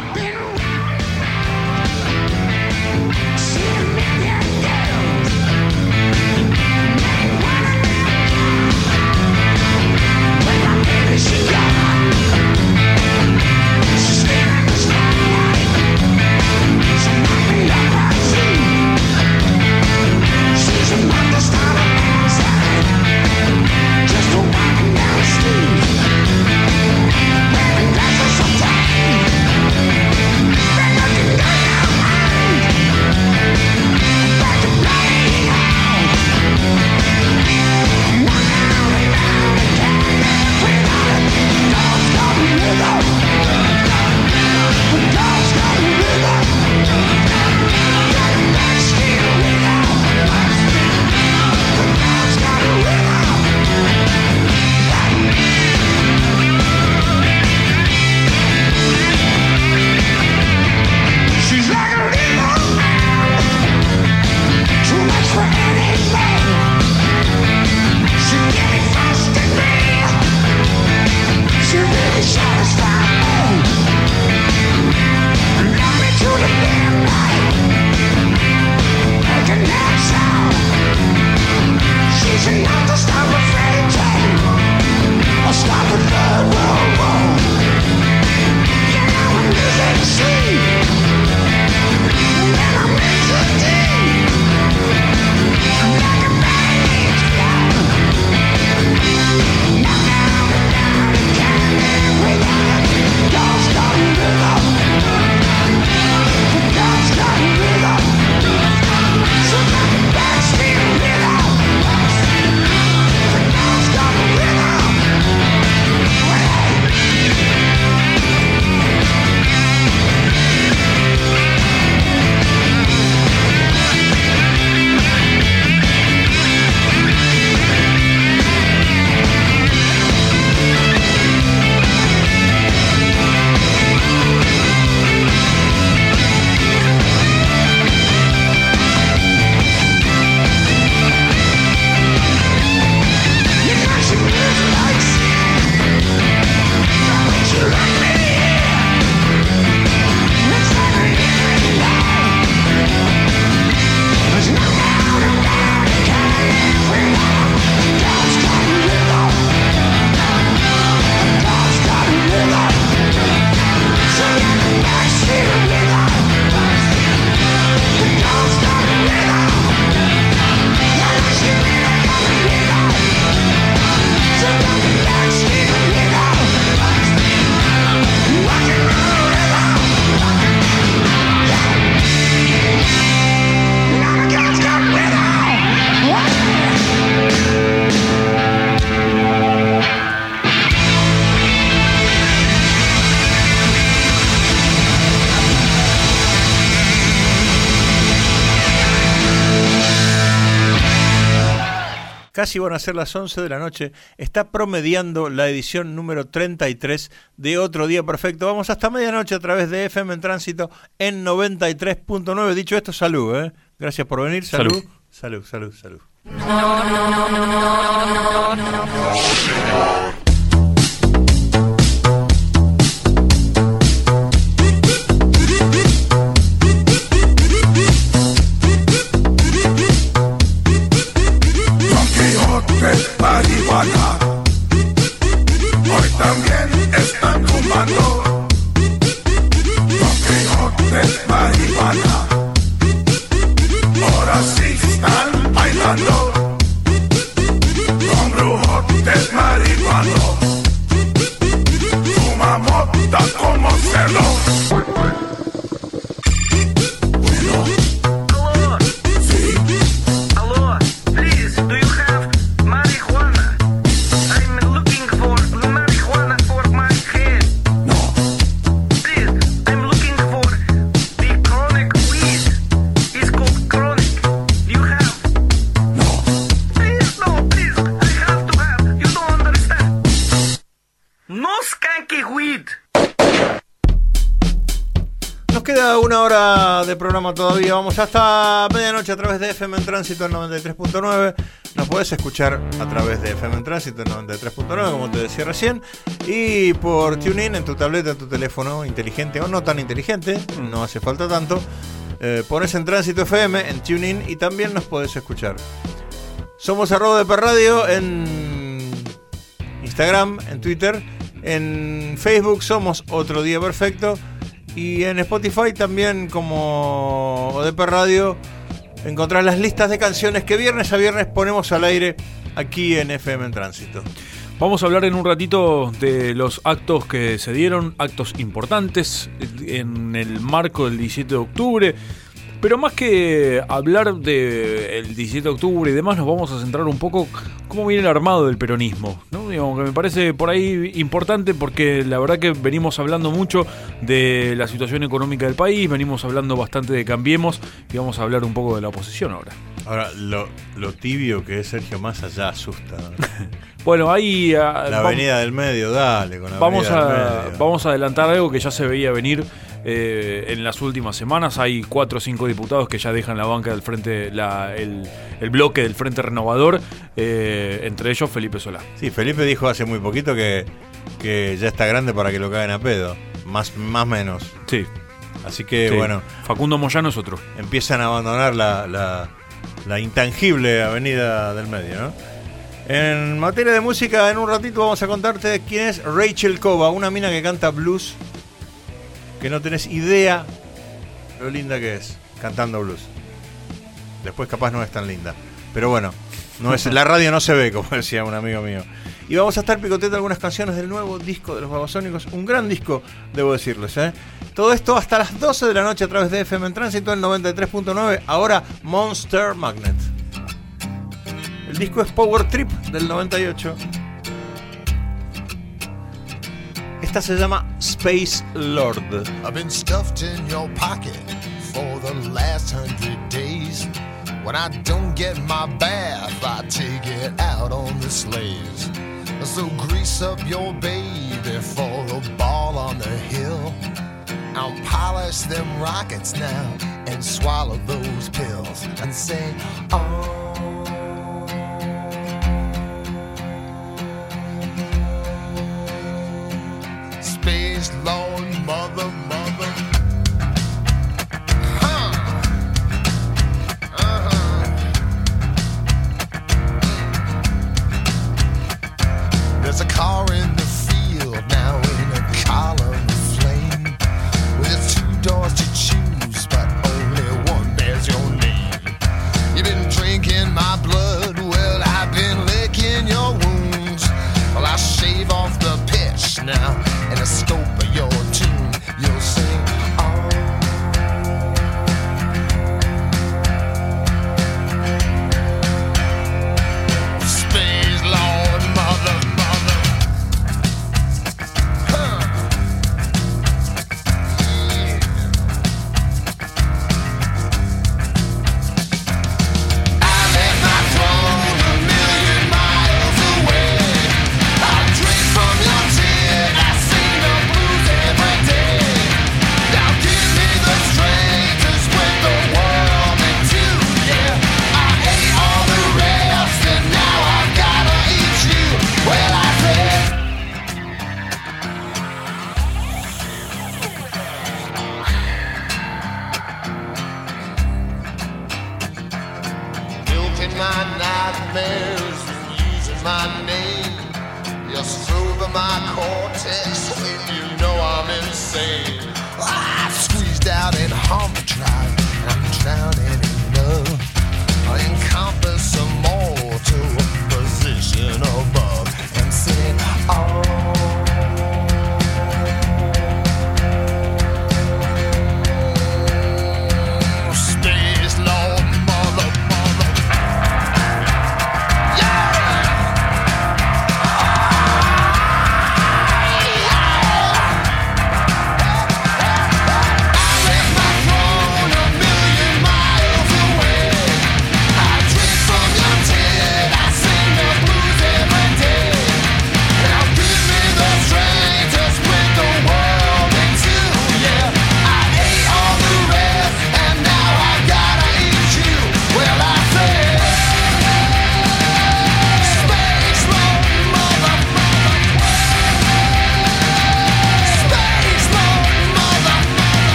Casi van a ser las 11 de la noche. Está promediando la edición número 33 de Otro Día Perfecto. Vamos hasta medianoche a través de FM en Tránsito en 93.9. Dicho esto, salud, Gracias por venir. Salud. Salud, salud, salud. Marihuana, hoy también están fumando. Los Quijotes marihuana, ahora sí están bailando. Con brujotes marihuanos, fuma mota como cerdo. Queda una hora de programa todavía. Vamos hasta medianoche a través de FM en Tránsito en 93.9. Nos podés escuchar a través de FM en Tránsito 93.9, como te decía recién, y por TuneIn en tu tableta, en tu teléfono inteligente o no tan inteligente, no hace falta tanto. Pones en Tránsito FM, en TuneIn, y también nos podés escuchar. Somos @ODP Radio en Instagram, en Twitter, en Facebook somos Otro Día Perfecto, y en Spotify también como ODP Radio encontrás las listas de canciones que viernes a viernes ponemos al aire aquí en FM en Tránsito. Vamos a hablar en un ratito de los actos que se dieron, actos importantes en el marco del 17 de octubre. Pero más que hablar del 17 de octubre y demás, nos vamos a centrar un poco cómo viene el armado del peronismo, ¿no? Digamos que me parece por ahí importante, porque la verdad que venimos hablando mucho de la situación económica del país, venimos hablando bastante de Cambiemos, y vamos a hablar un poco de la oposición ahora. Ahora, lo tibio que es Sergio Massa ya asusta. Bueno, ahí... la avenida del medio, dale, con la avenida del medio. Vamos a adelantar algo que ya se veía venir en las últimas semanas. Hay 4 o 5 diputados que ya dejan la banca del frente, el bloque del Frente Renovador, entre ellos Felipe Solá. Sí, Felipe dijo hace muy poquito que ya está grande para que lo caguen a pedo, más menos. Sí. Así que sí. Bueno. Facundo Moyano es otro. Empiezan a abandonar la intangible avenida del medio, ¿no? En materia de música, en un ratito vamos a contarte quién es Rachel Cova, una mina que canta blues, que no tenés idea lo linda que es cantando blues. Después capaz no es tan linda, pero bueno, no es, la radio no se ve, como decía un amigo mío. Y vamos a estar picoteando algunas canciones del nuevo disco de los Babasónicos, un gran disco, debo decirles, ¿eh? Todo esto hasta las 12 de la noche a través de FM en Tránsito, el 93.9, ahora Monster Magnet. El disco es Power Trip del 98. Esta se llama Space Lord. I've been stuffed in your pocket for the last 100 days. When I don't get my bath, I take it out on the slaves. So grease up your baby for the ball on the hill. I'll polish them rockets now and swallow those pills and say, oh. Space Lord, mother. There's a car in the field now in a column of flame, with its 2 doors to choose, but only one bears your name. You've been drinking my blood, well, I've been licking your wounds. Well, I shave off the pitch now, and the scope of your tune, you'll sing, oh. Space Lord, mother.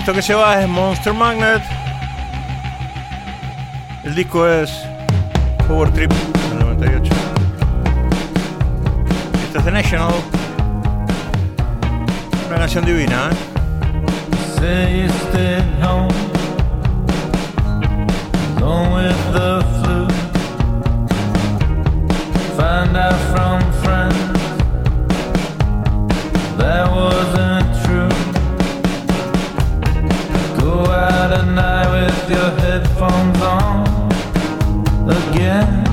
Esto que se va es Monster Magnet. El disco es Power Trip del 98. Esto es The National. Una canción divina, ¿eh? Say you stayed home, gone with the flu. Find out from friends that wasn't true. Go out at night with your headphones on again.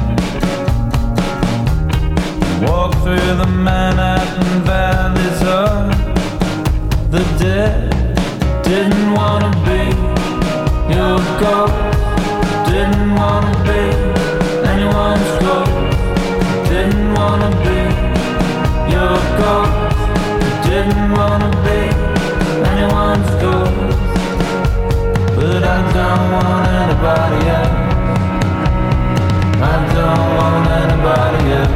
Walk through the Manhattan valleys of the dead. Didn't wanna be your ghost. Didn't wanna be anyone's ghost. Didn't wanna be your ghost. Didn't wanna be anyone's ghost. But I don't want anybody else. I don't want anybody else.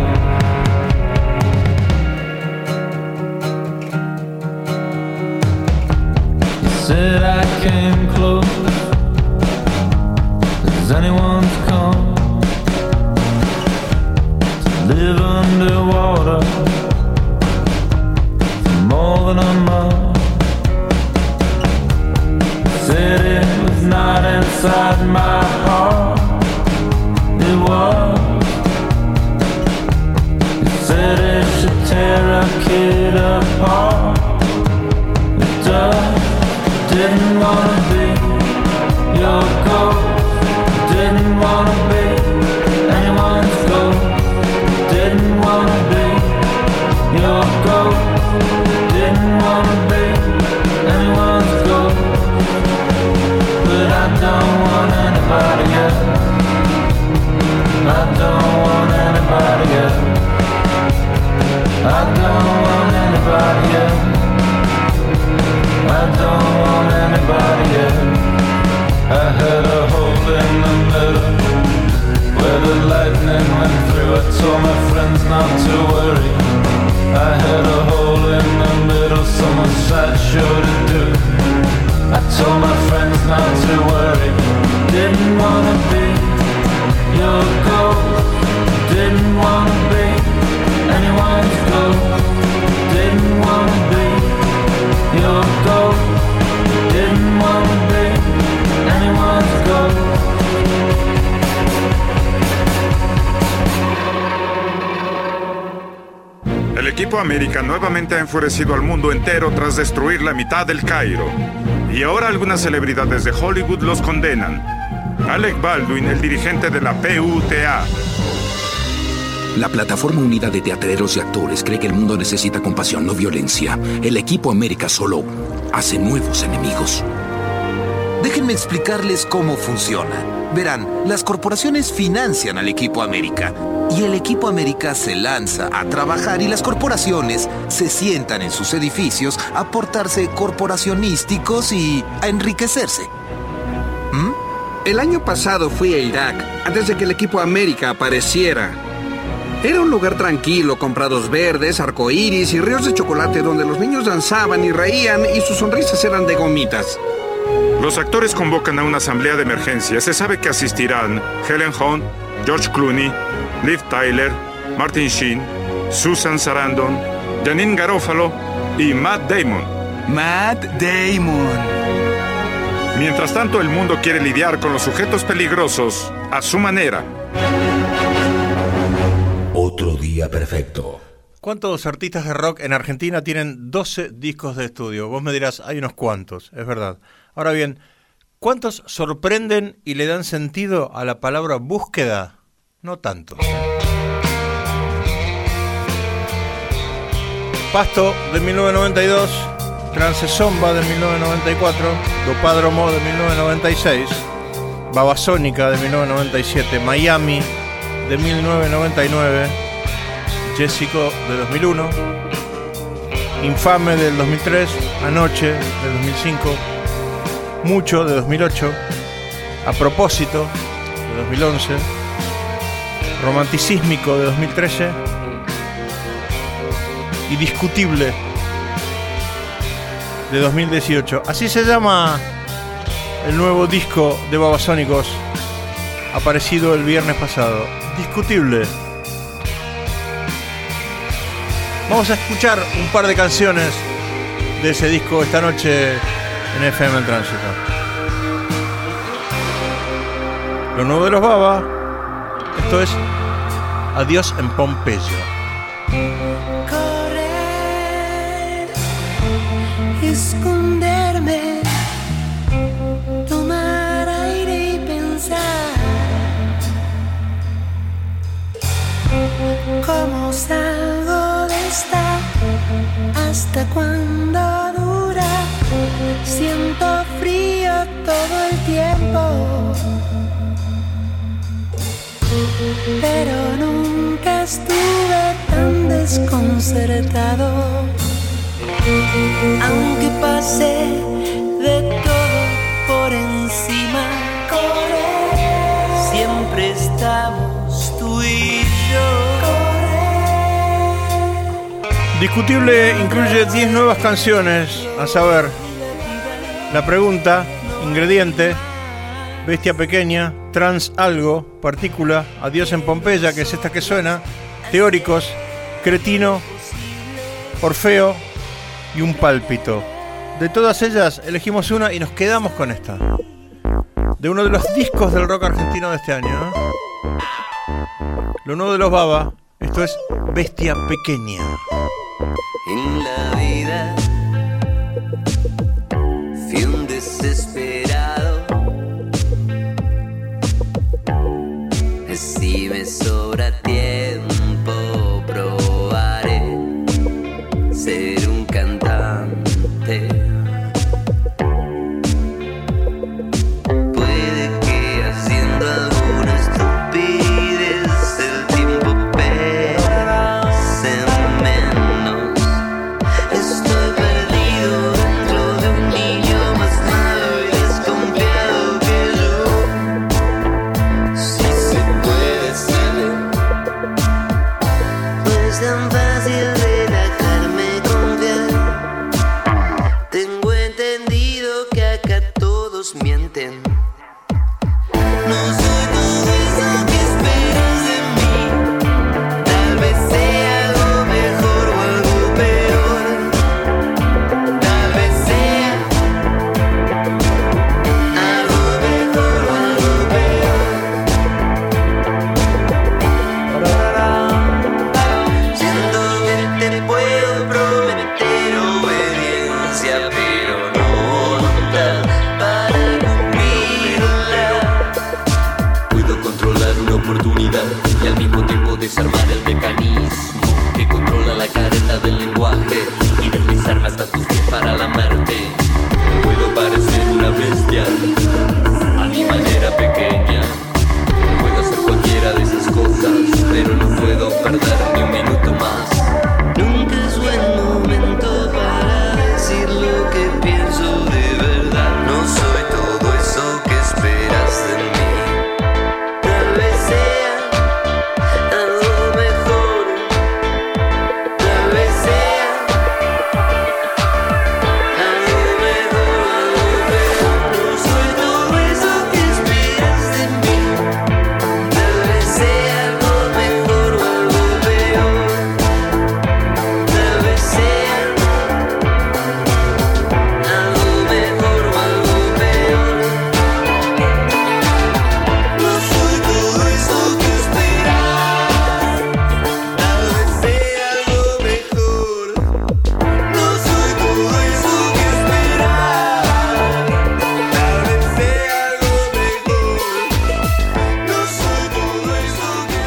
Said I came close as anyone's come to live underwater for more than a month. Said it was not inside my heart, it was. It said it should tear a kid apart, it does. Didn't wanna be your ghost. Didn't wanna be anyone's ghost. Didn't wanna be your ghost. Didn't wanna be anyone's ghost. But I don't want anybody else. I don't want anybody else. I don't want anybody else. I don't want anybody else. I had a hole in the middle where the lightning went through. I told my friends not to worry. I had a hole in the middle, so much sideshow to do. I told my friends not to worry. Didn't wanna be your ghost. Didn't wanna be anyone's ghost. Didn't wanna be your ghost. Didn't wanna be anyone's ghost. El equipo América nuevamente ha enfurecido al mundo entero tras destruir la mitad del Cairo. Y ahora algunas celebridades de Hollywood los condenan. Alec Baldwin, el dirigente de la PUTA. La Plataforma Unida de Teatreros y Actores cree que el mundo necesita compasión, no violencia. El equipo América solo hace nuevos enemigos. Déjenme explicarles cómo funciona. Verán, las corporaciones financian al equipo América y el equipo América se lanza a trabajar y las corporaciones se sientan en sus edificios a portarse corporacionísticos y a enriquecerse. El año pasado fui a Irak, antes de que el equipo América apareciera. Era un lugar tranquilo, con prados verdes, arcoíris y ríos de chocolate donde los niños danzaban y reían y sus sonrisas eran de gomitas. Los actores convocan a una asamblea de emergencia. Se sabe que asistirán Helen Hunt, George Clooney, Liv Tyler, Martin Sheen, Susan Sarandon, Janine Garofalo y Matt Damon. Matt Damon. Mientras tanto, el mundo quiere lidiar con los sujetos peligrosos a su manera. Otro día perfecto. ¿Cuántos artistas de rock en Argentina tienen 12 discos de estudio? Vos me dirás, hay unos cuantos, es verdad. Ahora bien, ¿cuántos sorprenden y le dan sentido a la palabra búsqueda? No tanto. Pasto de 1992, Transesomba de 1994, Dopádromo de 1996, Babasónica de 1997, Miami de 1999, Jessico de 2001, Infame del 2003, Anoche del 2005, Mucho de 2008, A Propósito de 2011, Romanticísmico de 2013 y Discutible de 2018. Así se llama el nuevo disco de Babasónicos, aparecido el viernes pasado. Discutible. Vamos a escuchar un par de canciones de ese disco esta noche en FM El Tránsito. Lo nuevo de los Baba. Esto es Adiós en Pompeyo. Correr, esconderme, tomar aire y pensar cómo salgo de esta, hasta cuándo dura. Siento frío todo el tiempo, pero nunca estuve tan desconcertado. Aunque pasé de todo por encima, siempre estamos tú y yo. Discutible incluye 10 nuevas canciones, a saber, La Pregunta, Ingrediente, Bestia Pequeña, Trans Algo, Partícula, Adiós en Pompeya, que es esta que suena, Teóricos, Cretino, Orfeo y Un Pálpito. De todas ellas elegimos una y nos quedamos con esta, de uno de los discos del rock argentino de este año, ¿eh? Lo nuevo de los Baba. Esto es Bestia Pequeña. En la vida fui un desesperado. Si me sobra tiempo, probaré ser un cantante. Puede que haciendo alguna estupidez el tiempo pese menos. Estoy perdido dentro de un niño más malo y desconfiado que yo. Si se puede ser, no es tan fácil relajarme, confiar. Tengo entendido que acá todos mienten. No soy todo eso que esperas de mí. Tal vez sea algo mejor o algo peor. Tal vez sea algo mejor o algo peor. Siento que te puedo prometer obediencia, pero no voluntad para cumplirla. Puedo controlar una oportunidad y al mismo tiempo desarmar el mecanismo que controla la careta del lenguaje y deslizarme hasta tus pies para lamarte. Puedo parecer una bestia a mi manera pequeña. Puedo hacer cualquiera de esas cosas, pero no puedo perder ni un minuto más. Nunca es buen momento para decir lo que pienso de verdad. No soy todo eso que esperas de mí. Tal vez sea algo mejor. Tal vez sea algo mejor, algo peor. No soy todo eso que esperas de mí. Tal vez sea algo mejor o algo peor. Tal vez sea algo mejor o algo peor. No soy todo eso que esperas. Tal vez sea algo mejor. No soy todo eso que esperas. Tal vez sea algo mejor. No soy todo eso que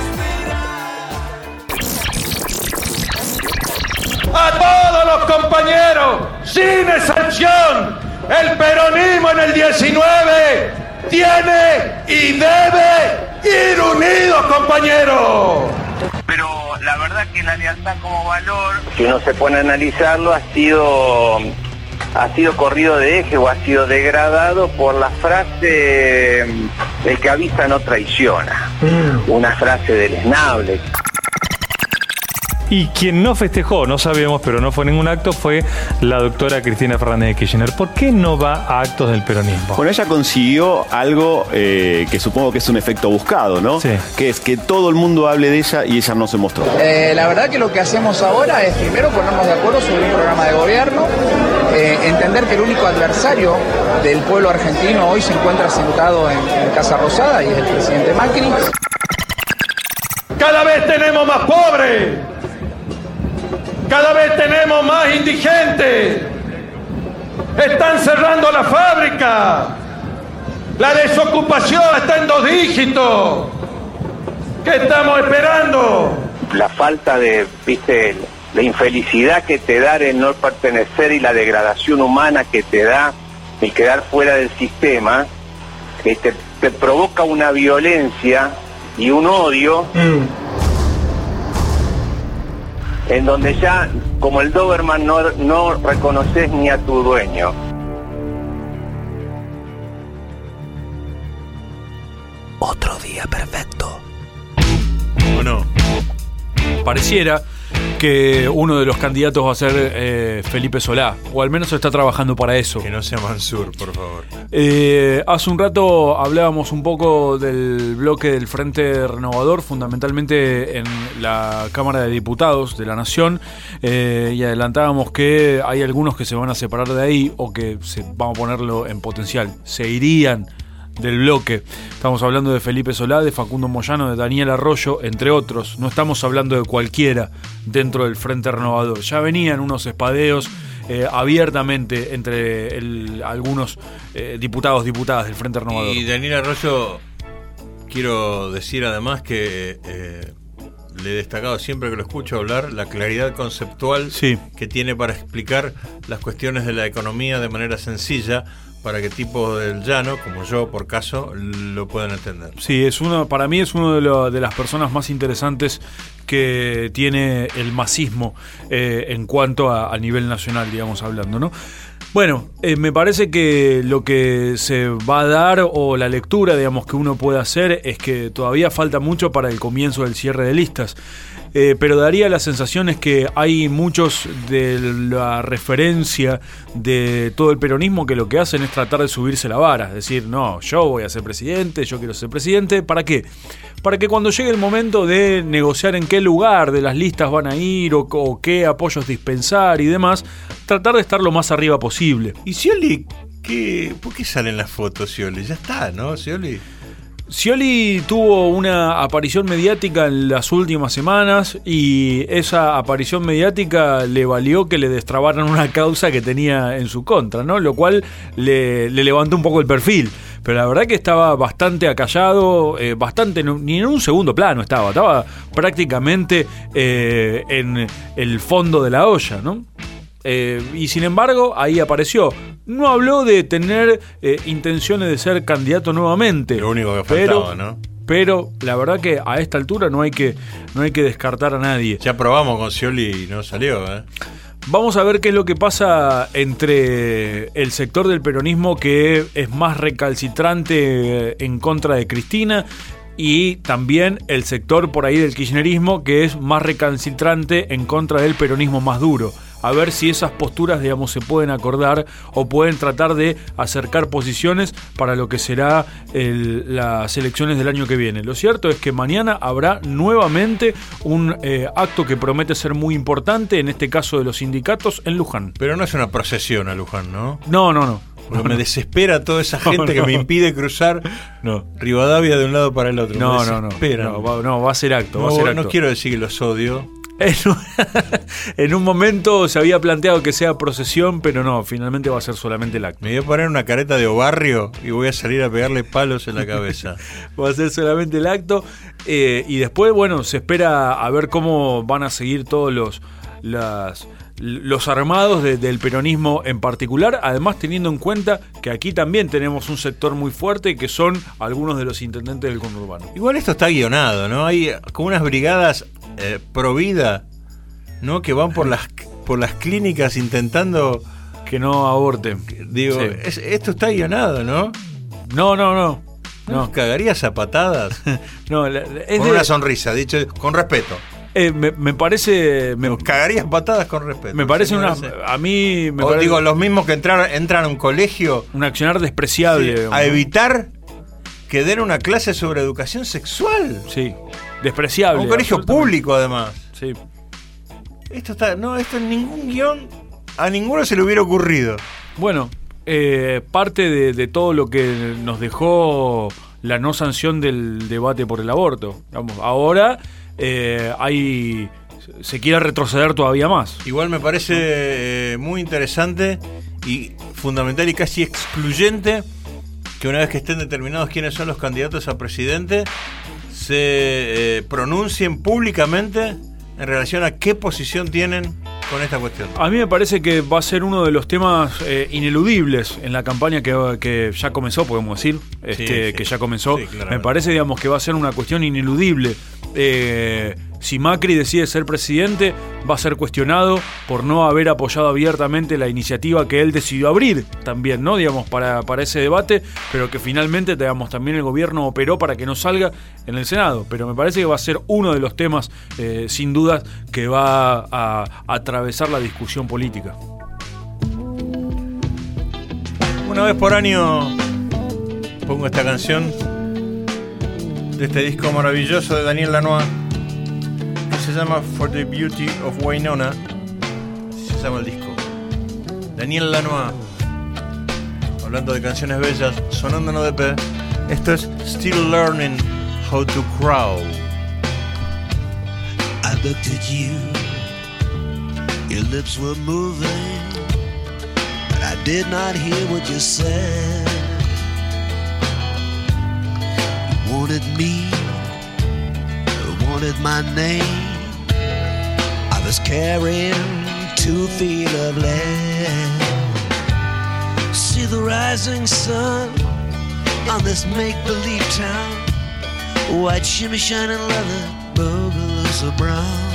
esperas. A todos los compañeros, sin excepción, el peronismo en el 19 tiene y debe ir unidos, compañeros. Pero la verdad que la lealtad como valor, Si uno se pone a analizarlo, ha sido corrido de eje o ha sido degradado por la frase el que avisa no traiciona. Una frase deleznable. Y quien no festejó, no sabemos, pero no fue ningún acto, fue la doctora Cristina Fernández de Kirchner. ¿Por qué no va a actos del peronismo? Bueno, ella consiguió algo que supongo que es un efecto buscado, ¿no? Sí. Que es que todo el mundo hable de ella y ella no se mostró. La verdad que lo que hacemos ahora es primero ponernos de acuerdo sobre un programa de gobierno, entender que el único adversario del pueblo argentino hoy se encuentra sentado en Casa Rosada y es el presidente Macri. Cada vez tenemos más pobres, cada vez tenemos más indigentes, están cerrando la fábrica, la desocupación está en 2 dígitos. ¿Qué estamos esperando? La falta de, la infelicidad que te da el no pertenecer y la degradación humana que te da el quedar fuera del sistema, te provoca una violencia y un odio en donde ya, como el Doberman, no reconoces ni a tu dueño. Otro día perfecto. ¿O no? Pareciera que uno de los candidatos va a ser Felipe Solá, o al menos está trabajando para eso. Que no sea Mansur, por favor. Hace un rato hablábamos un poco del bloque del Frente Renovador, fundamentalmente en la Cámara de Diputados de la Nación, y adelantábamos que hay algunos que se van a separar de ahí, o que vamos a ponerlo en potencial, se irían del bloque. Estamos hablando de Felipe Solá, de Facundo Moyano, de Daniel Arroyo, entre otros. No estamos hablando de cualquiera dentro del Frente Renovador. Ya venían unos espadeos abiertamente entre algunos diputados, diputadas del Frente Renovador. Y Daniel Arroyo, quiero decir además que le he destacado siempre que lo escucho hablar la claridad conceptual que tiene para explicar las cuestiones de la economía de manera sencilla, para que tipos del llano, como yo por caso, lo puedan entender. Sí, para mí es uno de las personas más interesantes que tiene el masismo en cuanto a nivel nacional, digamos, hablando, ¿no? Bueno, me parece que lo que se va a dar, o la lectura, digamos, que uno puede hacer, es que todavía falta mucho para el comienzo del cierre de listas. Pero daría la sensación es que hay muchos de la referencia de todo el peronismo que lo que hacen es tratar de subirse la vara, es decir, no, yo voy a ser presidente, yo quiero ser presidente, ¿para qué? Para que cuando llegue el momento de negociar en qué lugar de las listas van a ir o qué apoyos dispensar y demás, tratar de estar lo más arriba posible. ¿Y Scioli? ¿Por qué salen las fotos, Scioli? Ya está, ¿no, Scioli? Scioli tuvo una aparición mediática en las últimas semanas y esa aparición mediática le valió que le destrabaran una causa que tenía en su contra, ¿no? Lo cual le levantó un poco el perfil. Pero la verdad que estaba bastante acallado, ni en un segundo plano estaba prácticamente en el fondo de la olla, ¿no? Y sin embargo, ahí apareció. No habló de tener intenciones de ser candidato nuevamente. Lo único que faltaba, ¿no? Pero la verdad que a esta altura no hay que descartar a nadie. Ya probamos con Scioli y no salió, ¿eh? Vamos a ver qué es lo que pasa entre el sector del peronismo que es más recalcitrante en contra de Cristina y también el sector por ahí del kirchnerismo que es más recalcitrante en contra del peronismo más duro. A ver si esas posturas, digamos, se pueden acordar o pueden tratar de acercar posiciones para lo que será las elecciones del año que viene. Lo cierto es que mañana habrá nuevamente un acto que promete ser muy importante, en este caso de los sindicatos, en Luján. Pero no es una procesión a Luján, ¿no? No. Me desespera toda esa gente que me impide cruzar Rivadavia de un lado para el otro. No, va a ser acto. No quiero decir que los odio. En un momento se había planteado que sea procesión, pero no, finalmente va a ser solamente el acto. Me voy a poner una careta de Obarrio y voy a salir a pegarle palos en la cabeza. Va a ser solamente el acto y después, bueno, se espera a ver cómo van a seguir todos los armados del peronismo en particular, además teniendo en cuenta que aquí también tenemos un sector muy fuerte que son algunos de los intendentes del conurbano. Igual esto está guionado, ¿no? Hay como unas brigadas pro vida, ¿no? Que van por las clínicas intentando que no aborten. Digo, sí. Esto está guionado, ¿no? No. ¿Nos cagarías a patadas? No, con una sonrisa, dicho con respeto. Me parece... Los cagarías patadas con respeto. Me parece una... A mí... Me parece, digo, los mismos que entran a un colegio... Un accionar despreciable. Sí, a evitar que den una clase sobre educación sexual. Sí, despreciable. Un colegio público, además. Sí. Esto en ningún guión a ninguno se le hubiera ocurrido. Bueno, parte de todo lo que nos dejó la no sanción del debate por el aborto. Vamos, ahora se quiere retroceder todavía más. Igual me parece muy interesante y fundamental y casi excluyente que una vez que estén determinados quiénes son los candidatos a presidente, se pronuncien públicamente en relación a qué posición tienen con esta cuestión. A mí me parece que va a ser uno de los temas ineludibles en la campaña que ya comenzó, podemos decir, que ya comenzó. Sí, me parece, digamos, que va a ser una cuestión ineludible. Si Macri decide ser presidente, va a ser cuestionado por no haber apoyado abiertamente la iniciativa que él decidió abrir también, ¿no? Digamos, para ese debate, pero que finalmente, digamos, también el gobierno operó para que no salga en el Senado. Pero me parece que va a ser uno de los temas, sin dudas, que va a atravesar la discusión política. Una vez por año pongo esta canción de este disco maravilloso de Daniel Lanois, que se llama For the Beauty of Wynonna. Así se llama el disco. Daniel Lanois, hablando de canciones bellas, sonando en ODP. Esto es Still Learning How to Crawl. I looked at you, your lips were moving, but I did not hear what you said. You wanted me, you wanted my name. I was carrying 2 feet of lead. See the rising sun on this make-believe town. White shimmy shining leather, boogaloo so brown.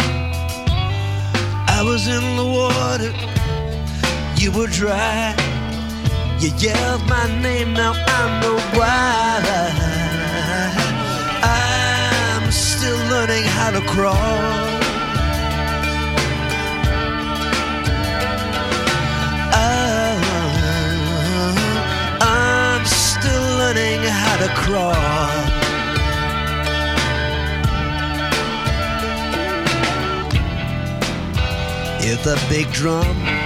I was in the water, you were dry. You yelled my name, now I know why. I'm still learning how to crawl. I'm still learning how to crawl. If the big drum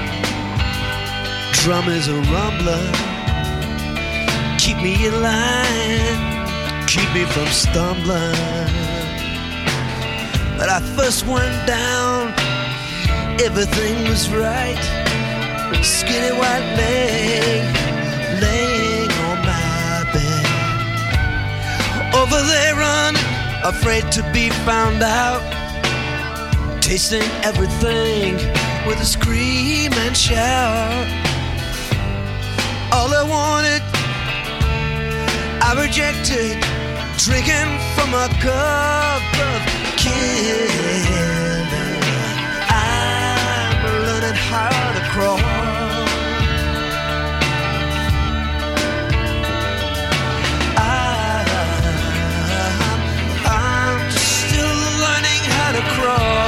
is a rumbler, keep me in line, keep me from stumbling. But I first went down, everything was right. Skinny white leg, laying on my bed. Over there running, afraid to be found out. Tasting everything with a scream and shout. All I wanted, I rejected. Drinking from a cup of killing. I'm learning how to crawl. I'm still learning how to crawl.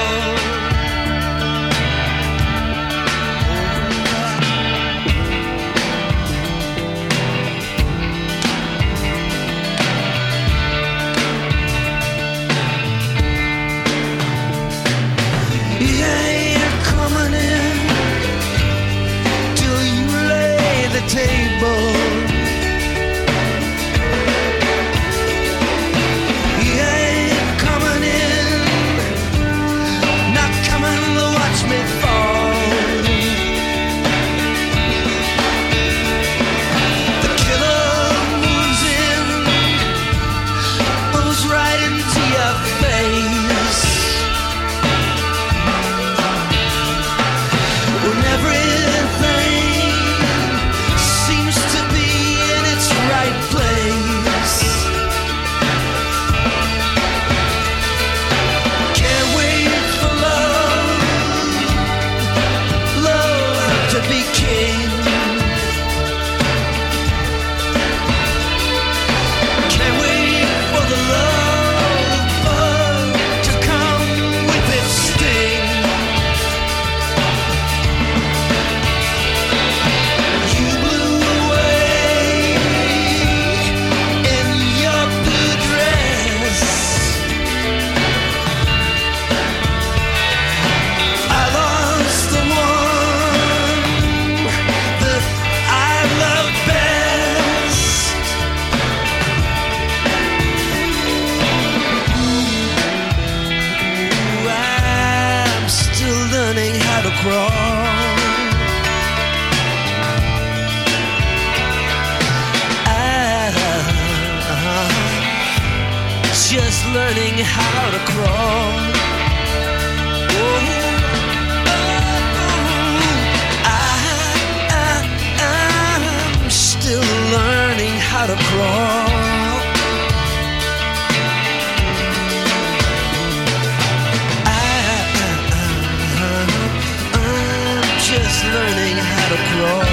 crawl. I'm just learning how to crawl. I'm still learning how to crawl. Just learning how to crawl.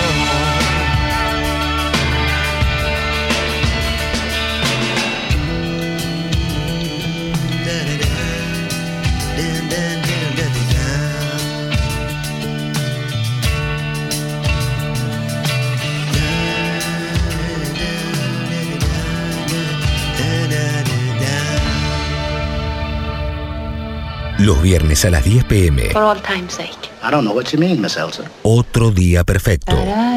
Los viernes a las 10 p.m. For all time's sake. I don't know what you mean, Miss Elsa. Otro día perfecto.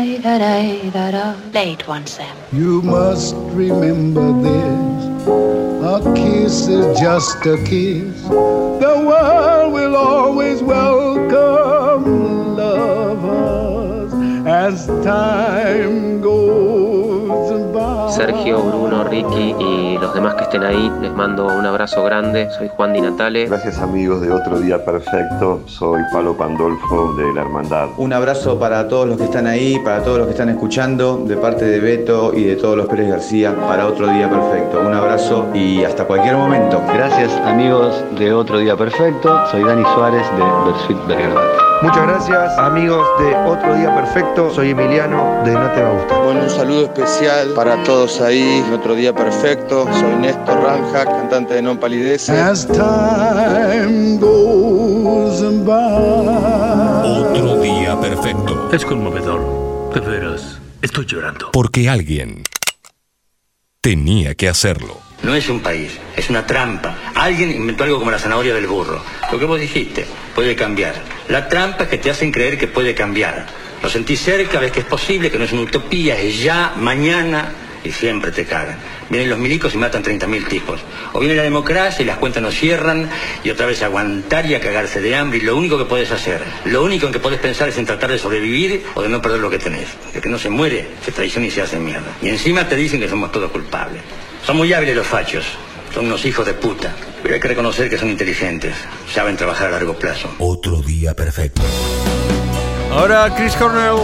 Late one, Sam. You must remember this. A kiss is just a kiss. The world will always welcome lovers as time goes by. Sergio, Bruno, Ricky y los demás que estén ahí, les mando un abrazo grande. Soy Juan Di Natale. Gracias amigos de Otro Día Perfecto. Soy Palo Pandolfo de La Hermandad. Un abrazo para todos los que están ahí, para todos los que están escuchando, de parte de Beto y de todos los Pérez García, para Otro Día Perfecto. Un abrazo y hasta cualquier momento. Gracias amigos de Otro Día Perfecto. Soy Dani Suárez de Bersuit Bergerabat. Muchas gracias amigos de Otro Día Perfecto. Soy Emiliano de No Te Va a Gustar. Bueno, un saludo especial para todos ahí en Otro Día Perfecto. Soy Néstor Ranja, cantante de No Palidece. As time goes by. Otro día perfecto. Es conmovedor. De veras, estoy llorando. Porque alguien tenía que hacerlo. No es un país, es una trampa. Alguien inventó algo como la zanahoria del burro. Lo que vos dijiste, puede cambiar. La trampa es que te hacen creer que puede cambiar. Lo sentís cerca, ves que es posible, que no es una utopía, es ya, mañana, y siempre te cagan. Vienen los milicos y matan 30.000 tipos. O viene la democracia y las cuentas no cierran, y otra vez aguantar y a cagarse de hambre, y lo único que podés hacer, lo único en que podés pensar es en tratar de sobrevivir o de no perder lo que tenés. El que no se muere, se traiciona y se hace mierda. Y encima te dicen que somos todos culpables. Son muy hábiles los fachos, son unos hijos de puta. Pero hay que reconocer que son inteligentes, saben trabajar a largo plazo. Otro día perfecto. Ahora Chris Cornell,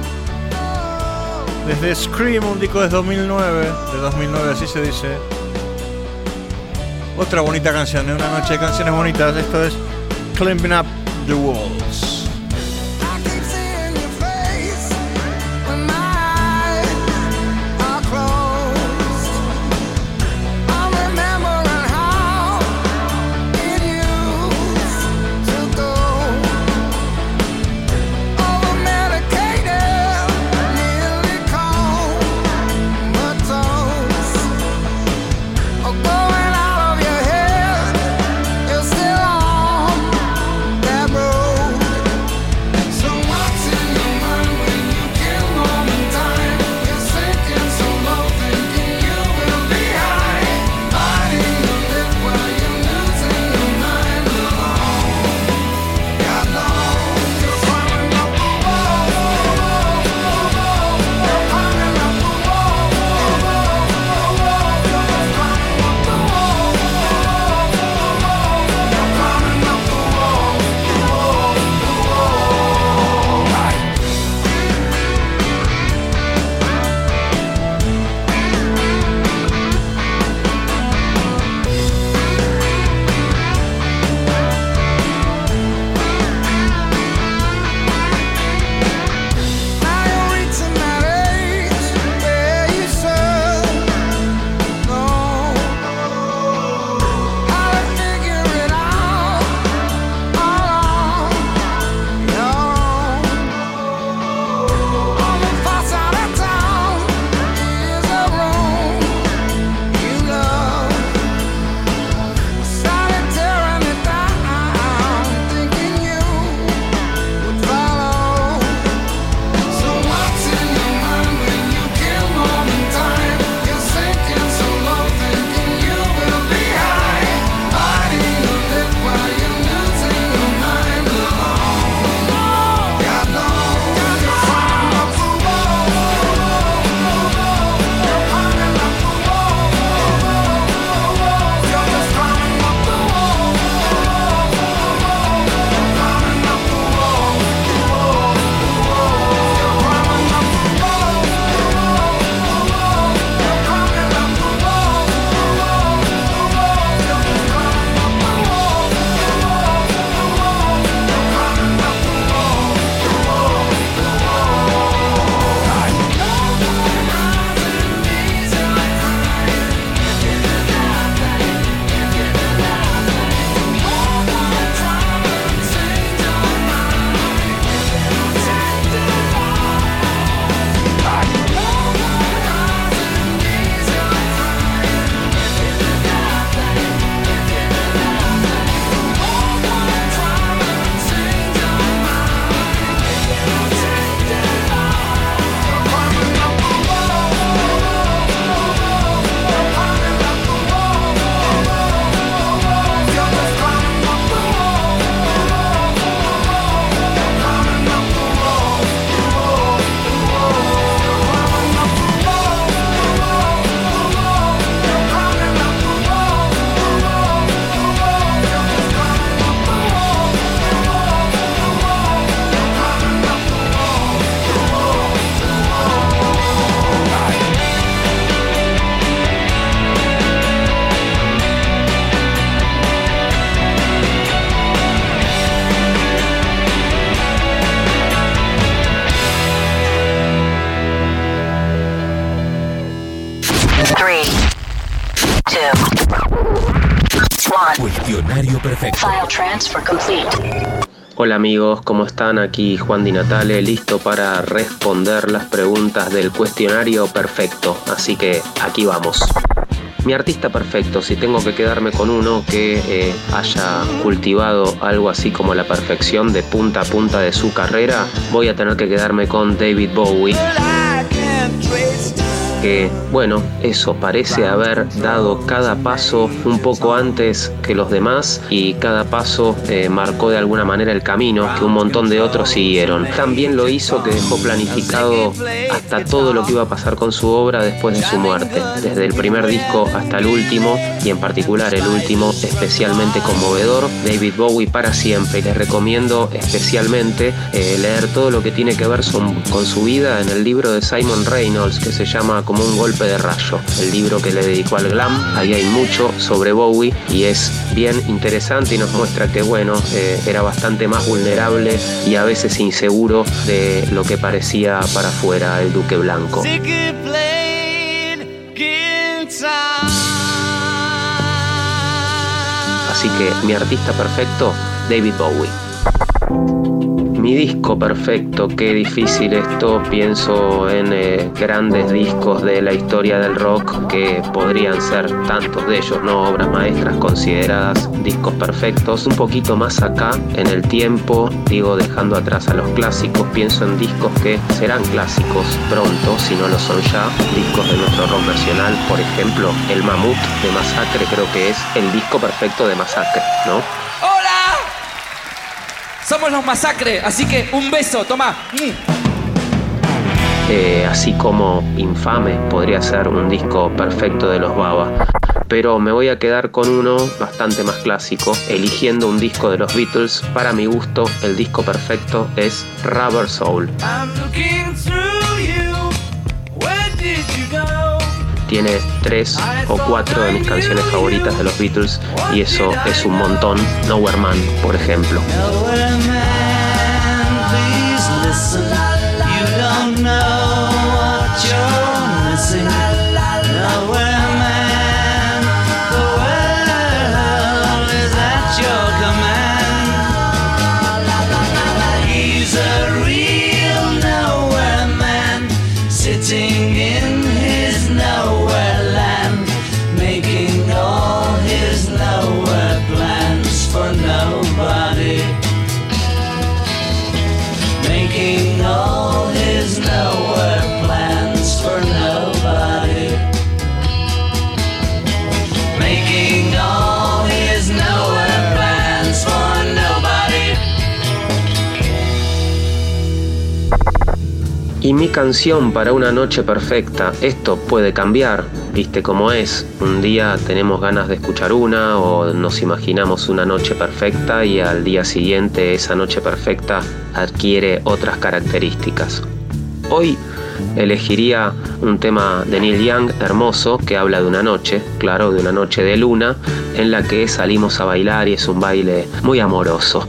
desde Scream, un disco de 2009, así se dice. Otra bonita canción, una noche de canciones bonitas. Esto es Climbing Up the Walls. Going out of your head, you're still on that road. Cuestionario perfecto. File transfer complete. Hola amigos, ¿cómo están? Aquí Juan Di Natale, listo para responder las preguntas del cuestionario perfecto. Así que aquí vamos. Mi artista perfecto, si tengo que quedarme con uno que haya cultivado algo así como la perfección de punta a punta de su carrera, voy a tener que quedarme con David Bowie. Que, bueno, eso, parece haber dado cada paso un poco antes que los demás y cada paso marcó de alguna manera el camino que un montón de otros siguieron. También lo hizo que dejó planificado hasta todo lo que iba a pasar con su obra después de su muerte, desde el primer disco hasta el último, y en particular el último, especialmente conmovedor, David Bowie para siempre. Y les recomiendo especialmente leer todo lo que tiene que ver con su vida en el libro de Simon Reynolds, que se llama Como un golpe de rayo, el libro que le dedicó al glam. Ahí hay mucho sobre Bowie y es bien interesante y nos muestra que, bueno, era bastante más vulnerable y a veces inseguro de lo que parecía para afuera el Duque Blanco. Así que mi artista perfecto, David Bowie. Mi disco perfecto, qué difícil esto. Pienso en grandes discos de la historia del rock que podrían ser tantos de ellos, ¿no? Obras maestras consideradas discos perfectos. Un poquito más acá en el tiempo, digo, dejando atrás a los clásicos, pienso en discos que serán clásicos pronto, si no lo son ya. Discos de nuestro rock nacional, por ejemplo, El Mamut de Masacre, creo que es el disco perfecto de Masacre, ¿no? Somos los Masacre, así que un beso, toma. Así como Infame podría ser un disco perfecto de los Baba. Pero me voy a quedar con uno bastante más clásico, eligiendo un disco de los Beatles. Para mi gusto, el disco perfecto es Rubber Soul. Tiene 3 o 4 de mis canciones favoritas de los Beatles y eso es un montón. Nowhere Man, por ejemplo. Y mi canción para una noche perfecta, esto puede cambiar, viste cómo es. Un día tenemos ganas de escuchar una o nos imaginamos una noche perfecta y al día siguiente esa noche perfecta adquiere otras características. Hoy elegiría un tema de Neil Young hermoso que habla de una noche, claro, de una noche de luna, en la que salimos a bailar y es un baile muy amoroso.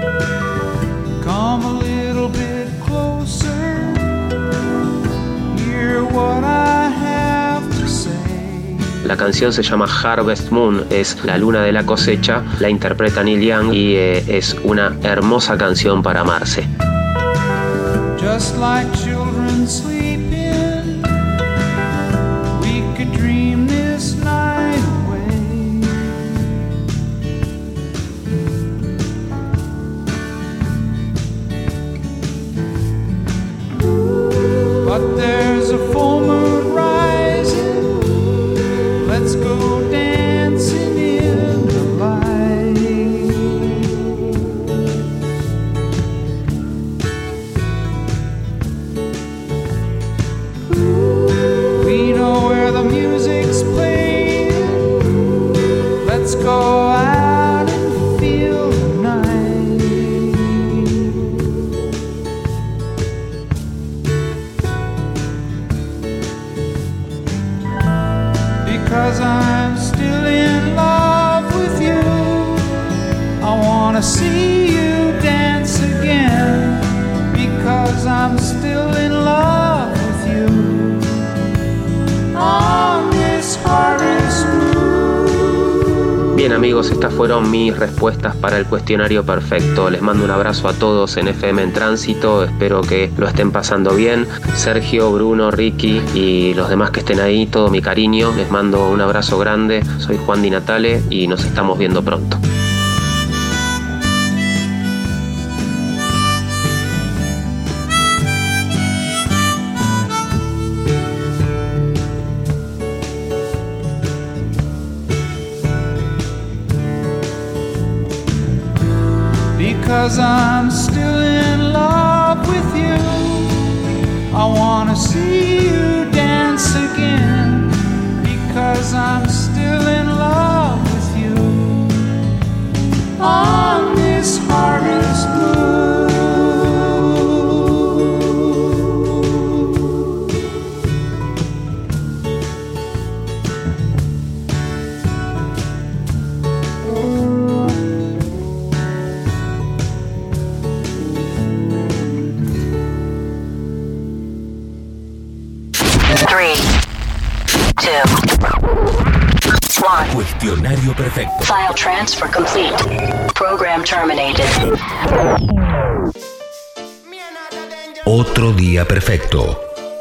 La canción se llama Harvest Moon, es la luna de la cosecha, la interpreta Neil Young y es una hermosa canción para amarse. Just like children sleeping, we could dream this night away. But there's a full moon rising, let's go dancing in the light. We know where the music's playing, let's go out and feel the night. Because I'm still in love with you, I wanna see you dance again. Because I'm still in love with you on this harvest moon. Bien, amigos, estas fueron mis respuestas para el cuestionario perfecto. Les mando un abrazo a todos en FM en Tránsito. Espero que lo estén pasando bien. Sergio, Bruno, Ricky y los demás que estén ahí, todo mi cariño. Les mando un abrazo grande. Soy Juan Di Natale y nos estamos viendo pronto. Because I'm still in love with you. I wanna see you dance again. Because I'm still in love with you. On this harvest moon. Cuestionario perfecto. File transfer complete. Program terminated. Otro día perfecto.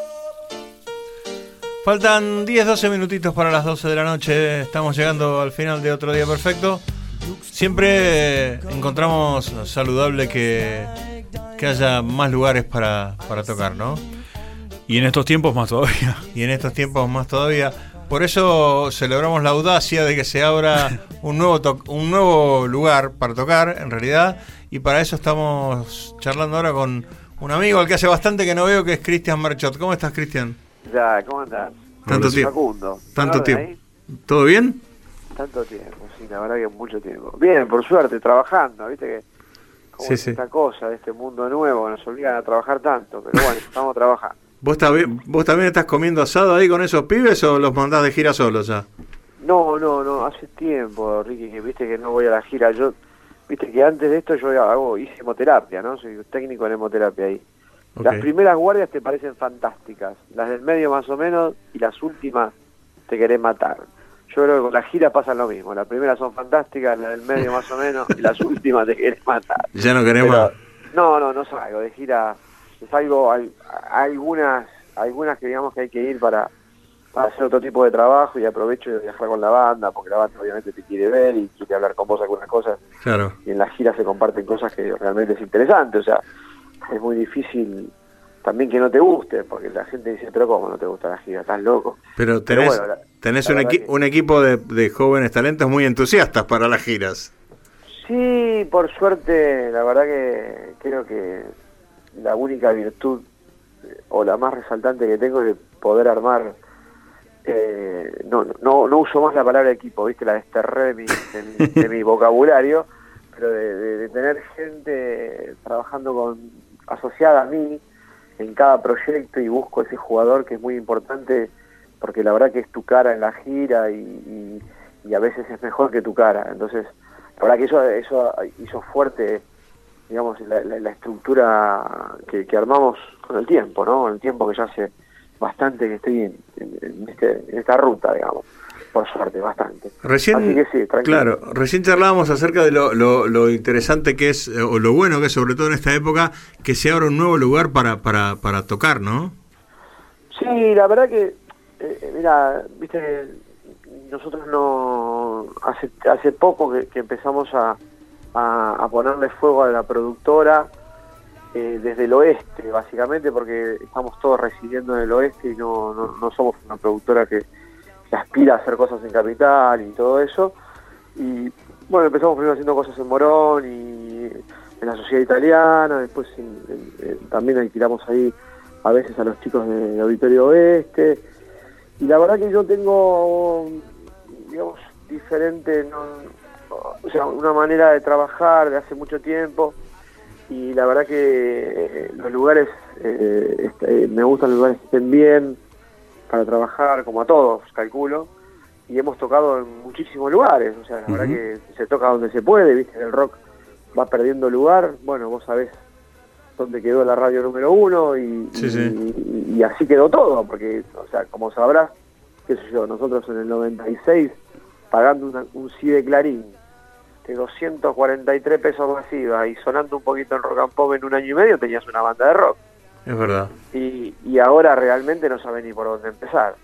Faltan 10-12 minutitos para las 12 de la noche. Estamos llegando al final de Otro Día Perfecto. Siempre encontramos saludable que haya más lugares para tocar, ¿no? Y en estos tiempos más todavía. Y en estos tiempos más todavía. Por eso celebramos la audacia de que se abra un nuevo lugar para tocar, en realidad. Y para eso estamos charlando ahora con un amigo al que hace bastante que no veo, que es Cristian Merchot. ¿Cómo estás, Cristian? Ya, ¿cómo andás? Tanto tiempo. Facundo. Tanto tiempo. Ahí? ¿Todo bien? Tanto tiempo, sí, la verdad que mucho tiempo. Bien, por suerte, trabajando, viste que como Sí. esta cosa de este mundo nuevo nos obligan a trabajar tanto, pero bueno, estamos trabajando. ¿Vos también estás comiendo asado ahí con esos pibes o los mandás de gira solos ya? No, hace tiempo, Ricky, que viste que no voy a la gira. Yo, viste que antes de esto yo hice hemoterapia, ¿no? Soy técnico en hemoterapia ahí. Okay. Las primeras guardias te parecen fantásticas, las del medio más o menos, y las últimas te querés matar. Yo creo que con la gira pasa lo mismo. Las primeras son fantásticas, las del medio más o menos, y las últimas te querés matar. ¿Ya no querés más? No salgo de gira. Salgo algunas que digamos que hay que ir para hacer otro tipo de trabajo, y aprovecho de viajar con la banda, porque la banda obviamente te quiere ver y quiere hablar con vos algunas cosas. Claro. Y en la gira se comparten cosas que realmente es interesante. O sea, es muy difícil también que no te guste, porque la gente dice, pero ¿cómo no te gusta la gira? ¿Estás loco? Pero tenés un equipo de jóvenes talentos muy entusiastas para las giras. Sí, por suerte, la verdad que creo que la única virtud o la más resaltante que tengo es de poder armar, no uso más la palabra equipo, viste, la desterré de mi vocabulario, pero de tener gente trabajando asociada a mí en cada proyecto, y busco ese jugador que es muy importante, porque la verdad que es tu cara en la gira y a veces es mejor que tu cara. Entonces la verdad que eso hizo fuerte, digamos, la estructura que armamos con el tiempo, ¿no? Con el tiempo que ya hace bastante que estoy en esta ruta, digamos. Por suerte, bastante. Recién, así que sí, tranquilo. Claro, recién charlábamos acerca de lo interesante que es, o lo bueno que es, sobre todo en esta época, que se abra un nuevo lugar para tocar, ¿no? Sí, la verdad que, mira, viste, nosotros hace poco que empezamos a ponerle fuego a la productora desde el oeste, básicamente, porque estamos todos residiendo en el oeste y no somos una productora que aspira a hacer cosas en Capital y todo eso. Y bueno, empezamos primero haciendo cosas en Morón y en la Sociedad Italiana, después también alquilamos ahí a veces a los chicos de Auditorio Oeste. Y la verdad que yo tengo, digamos, diferente, o sea, una manera de trabajar de hace mucho tiempo, y la verdad que los lugares, me gustan los lugares que estén bien para trabajar, como a todos, calculo, y hemos tocado en muchísimos lugares. O sea, la verdad que se toca donde se puede, viste, el rock va perdiendo lugar. Bueno, vos sabés dónde quedó la radio número 1 y así quedó todo, porque, o sea, como sabrás, qué sé yo, nosotros en el 96 pagando un CD Clarín de 243 pesos masiva y sonando un poquito en rock and pop en un año y medio, tenías una banda de rock. Es verdad. Y ahora realmente no sabes ni por dónde empezar.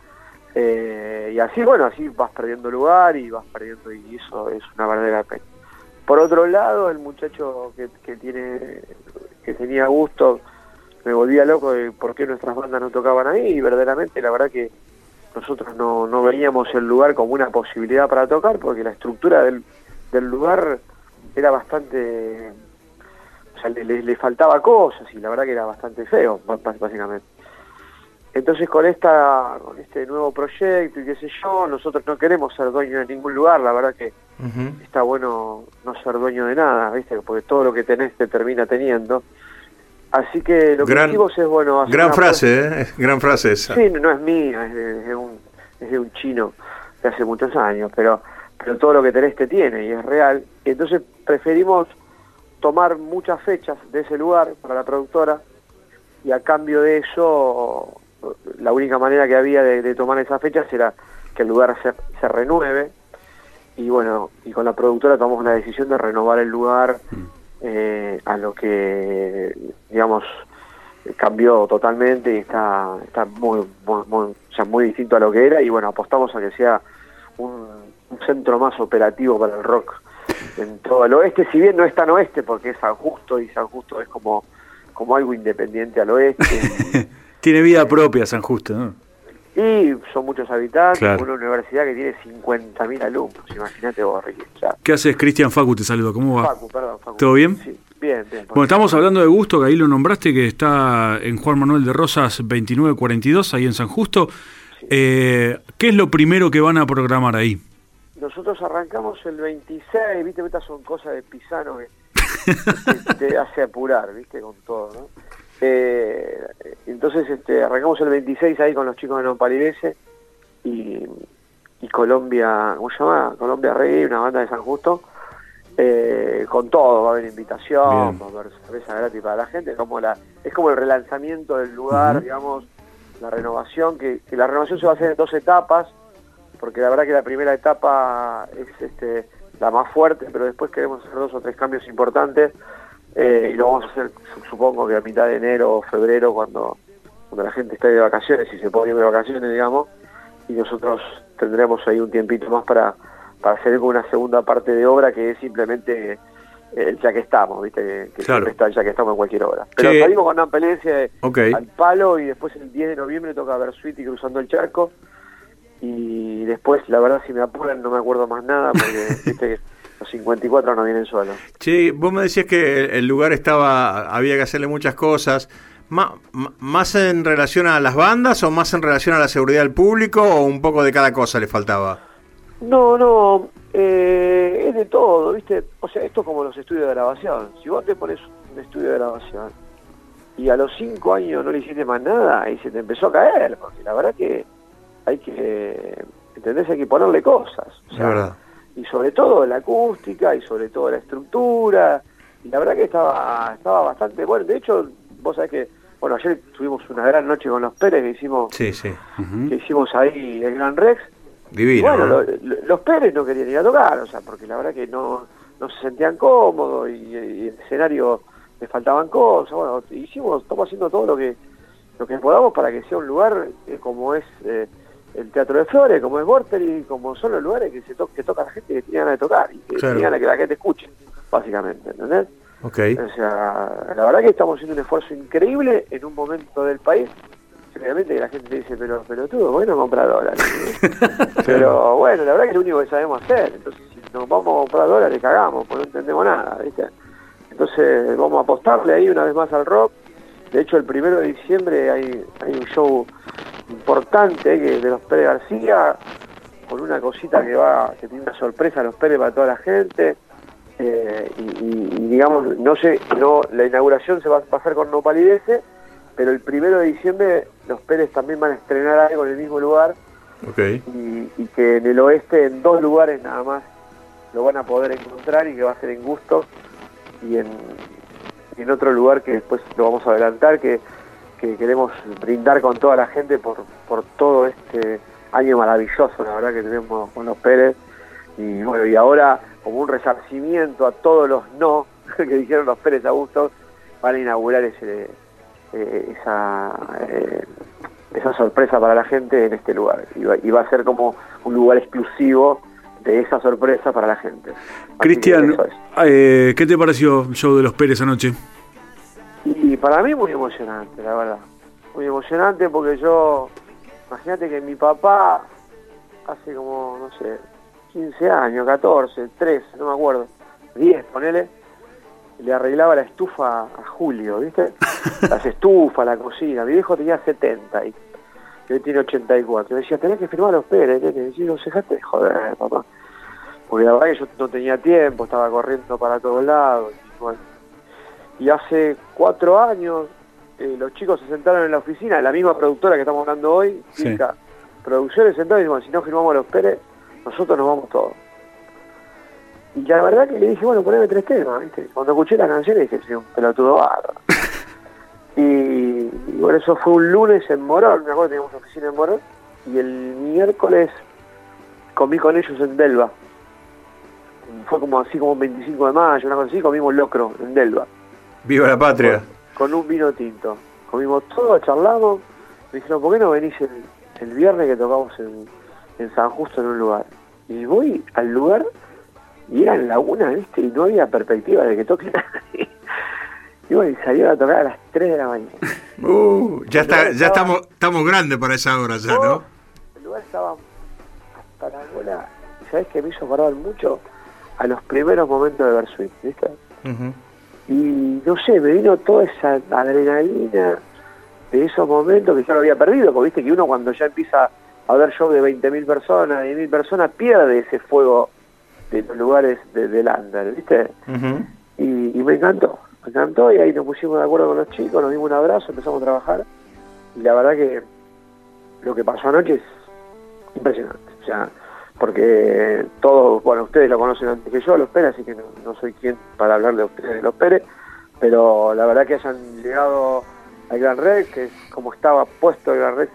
Y así, bueno, así vas perdiendo lugar y vas perdiendo, y eso es una verdadera pena. Por otro lado, el muchacho que tenía gusto, me volvía loco de por qué nuestras bandas no tocaban ahí, y verdaderamente la verdad que nosotros no veíamos el lugar como una posibilidad para tocar, porque la estructura del lugar era bastante, o sea, le faltaba cosas, y la verdad que era bastante feo, básicamente. Entonces con este nuevo proyecto y qué sé yo, nosotros no queremos ser dueños de ningún lugar, la verdad que está bueno no ser dueño de nada, ¿viste? Porque todo lo que tenés te termina teniendo. Así que lo que decimos es, bueno... Gran frase, gran frase esa. Sí, no es mía, es de un chino de hace muchos años, pero todo lo que tenés te tiene, y es real. Entonces preferimos tomar muchas fechas de ese lugar para la productora, y a cambio de eso... La única manera que había de tomar esas fechas era que el lugar se renueve, y bueno, y con la productora tomamos la decisión de renovar el lugar a lo que, digamos, cambió totalmente y está muy distinto a lo que era, y bueno, apostamos a que sea un centro más operativo para el rock en todo el oeste, si bien no es tan oeste porque es San Justo, y San Justo es como algo independiente al oeste. Tiene vida propia San Justo, ¿no? Y son muchos habitantes, claro. Una universidad que tiene 50.000 alumnos, imagínate vos, Ricky. O sea, ¿qué haces, Cristian? Facu te saluda, ¿cómo va? Facu. ¿Todo bien? Sí, bien. Bueno, estamos hablando de Gusto, que ahí lo nombraste, que está en Juan Manuel de Rosas 2942, ahí en San Justo. Sí. ¿Qué es lo primero que van a programar ahí? Nosotros arrancamos el 26, viste, estas son cosas de Pisano que te hace apurar, viste, con todo, ¿no? Entonces arrancamos el 26 ahí con los chicos de Nopalivese y Colombia, ¿cómo se llama? Colombia Reggae, una banda de San Justo, con todo, va a haber invitación, va a haber cerveza gratis para la gente, es como el relanzamiento del lugar, digamos, la renovación, que la renovación se va a hacer en 2 etapas, porque la verdad que la primera etapa es la más fuerte, pero después queremos hacer 2 o 3 cambios importantes. Y lo vamos a hacer, supongo que a mitad de enero o febrero, cuando la gente esté de vacaciones, y se puede ir de vacaciones, digamos, y nosotros tendremos ahí un tiempito más para hacer una segunda parte de obra, que es simplemente ya que estamos, ¿viste? Que claro. Siempre está ya que estamos en cualquier obra. Pero salimos con una pelencia al palo, y después el 10 de noviembre toca Versuit y Cruzando el Charco, y después, la verdad, si me apuran, no me acuerdo más nada, porque viste que los 54 no vienen solos. Che, vos me decías que el lugar había que hacerle muchas cosas. ¿Más en relación a las bandas o más en relación a la seguridad del público, o un poco de cada cosa le faltaba? No, es de todo, ¿viste? O sea, esto es como los estudios de grabación. Si vos te pones un estudio de grabación y a los 5 años no le hiciste más nada y se te empezó a caer, porque la verdad que hay que, ¿entendés? Hay que ponerle cosas. O sea, verdad. Y sobre todo la acústica, y sobre todo la estructura, y la verdad que estaba bastante bueno. De hecho, vos sabés que, bueno, ayer tuvimos una gran noche con los Pérez que hicimos, que hicimos ahí el Gran Rex. Divino. Y bueno, los Pérez no querían ir a tocar, o sea, porque la verdad que no se sentían cómodos, y el escenario les faltaban cosas. Bueno, estamos haciendo todo lo que podamos para que sea un lugar como es el Teatro de Flores, como es Vorterix, como son los lugares que toca la gente que tiene ganas de tocar, y que tiene ganas que la gente escuche, básicamente, ¿entendés? Okay. O sea, la verdad que estamos haciendo un esfuerzo increíble en un momento del país. Obviamente que la gente te dice, pero tú, ¿por qué no compras dólares? Pero bueno, la verdad que es lo único que sabemos hacer. Entonces, si nos vamos a comprar dólares, cagamos, porque no entendemos nada, ¿viste? Entonces, vamos a apostarle ahí una vez más al rock. De hecho, el 1 de diciembre hay un show importante de los Pérez García, con una cosita que tiene una sorpresa a los Pérez para toda la gente. Y digamos, la inauguración se va a hacer con Nopalivese, pero el 1 de diciembre los Pérez también van a estrenar algo en el mismo lugar. Okay. Y que en el oeste, en 2 lugares nada más, lo van a poder encontrar, y que va a ser en Gusto, y en otro lugar que después lo vamos a adelantar, que queremos brindar con toda la gente por todo este año maravilloso, la verdad, que tenemos con los Pérez. y ahora, como un resarcimiento a todos los no que dijeron los Pérez Augusto, van a inaugurar esa sorpresa para la gente en este lugar. Y va a ser como un lugar exclusivo de esa sorpresa para la gente. Cristian, ¿qué te pareció el show de los Pérez anoche? Y para mí muy emocionante, la verdad. Muy emocionante porque imagínate que mi papá hace como, no sé, 15 años, 14, 13, no me acuerdo, 10, ponele, le arreglaba la estufa a Julio, ¿viste? Las estufas, la cocina. Mi viejo tenía 70 y él tiene 84. Me decía, tenés que firmar los Pérez, nene. Y yo, dejate de joder, papá. Porque la verdad que yo no tenía tiempo, estaba corriendo para todos lados. Y, bueno. Y hace 4 años, los chicos se sentaron en la oficina, la misma productora que estamos hablando hoy, Sí. Producciones sentados y dijeron, si no firmamos los Pérez, nosotros nos vamos todos. Y la verdad que le dije, bueno, poneme 3 temas, ¿viste? Cuando escuché la canción dije, soy un pelotudo bárbaro. Y bueno, eso fue un lunes en Morón, me acuerdo que teníamos oficina en Morón, y el miércoles comí con ellos en Delva. Fue como así como un 25 de mayo, una cosa así, comimos locro en Delva. ¡Viva la patria! Con un vino tinto. Comimos todo, charlamos, me dijeron, ¿por qué no venís el viernes que tocamos en San Justo en un lugar? Y voy al lugar y era en Laguna, ¿viste? Y no había perspectiva de que toque nadie. Y bueno, y salieron a tocar a las 3 de la mañana. Ya estamos grandes para esa hora ya, ¿no? El lugar estaba hasta la cola. ¿Y sabés qué me hizo acordar mucho? A los primeros momentos de Bersuit, ¿viste? Y no sé, me vino toda esa adrenalina de esos momentos que yo lo había perdido, porque viste que uno cuando ya empieza a ver show de 20.000 personas, 10.000 personas, pierde ese fuego de los lugares del under, ¿viste? Y me encantó y ahí nos pusimos de acuerdo con los chicos, nos dimos un abrazo, empezamos a trabajar y la verdad que lo que pasó anoche es impresionante, o sea, porque todos, bueno, ustedes lo conocen antes que yo, los Pérez, así que no soy quien para hablar de ustedes de los Pérez, pero la verdad que hayan llegado al Gran Rex, que es como estaba puesto el Gran Rex,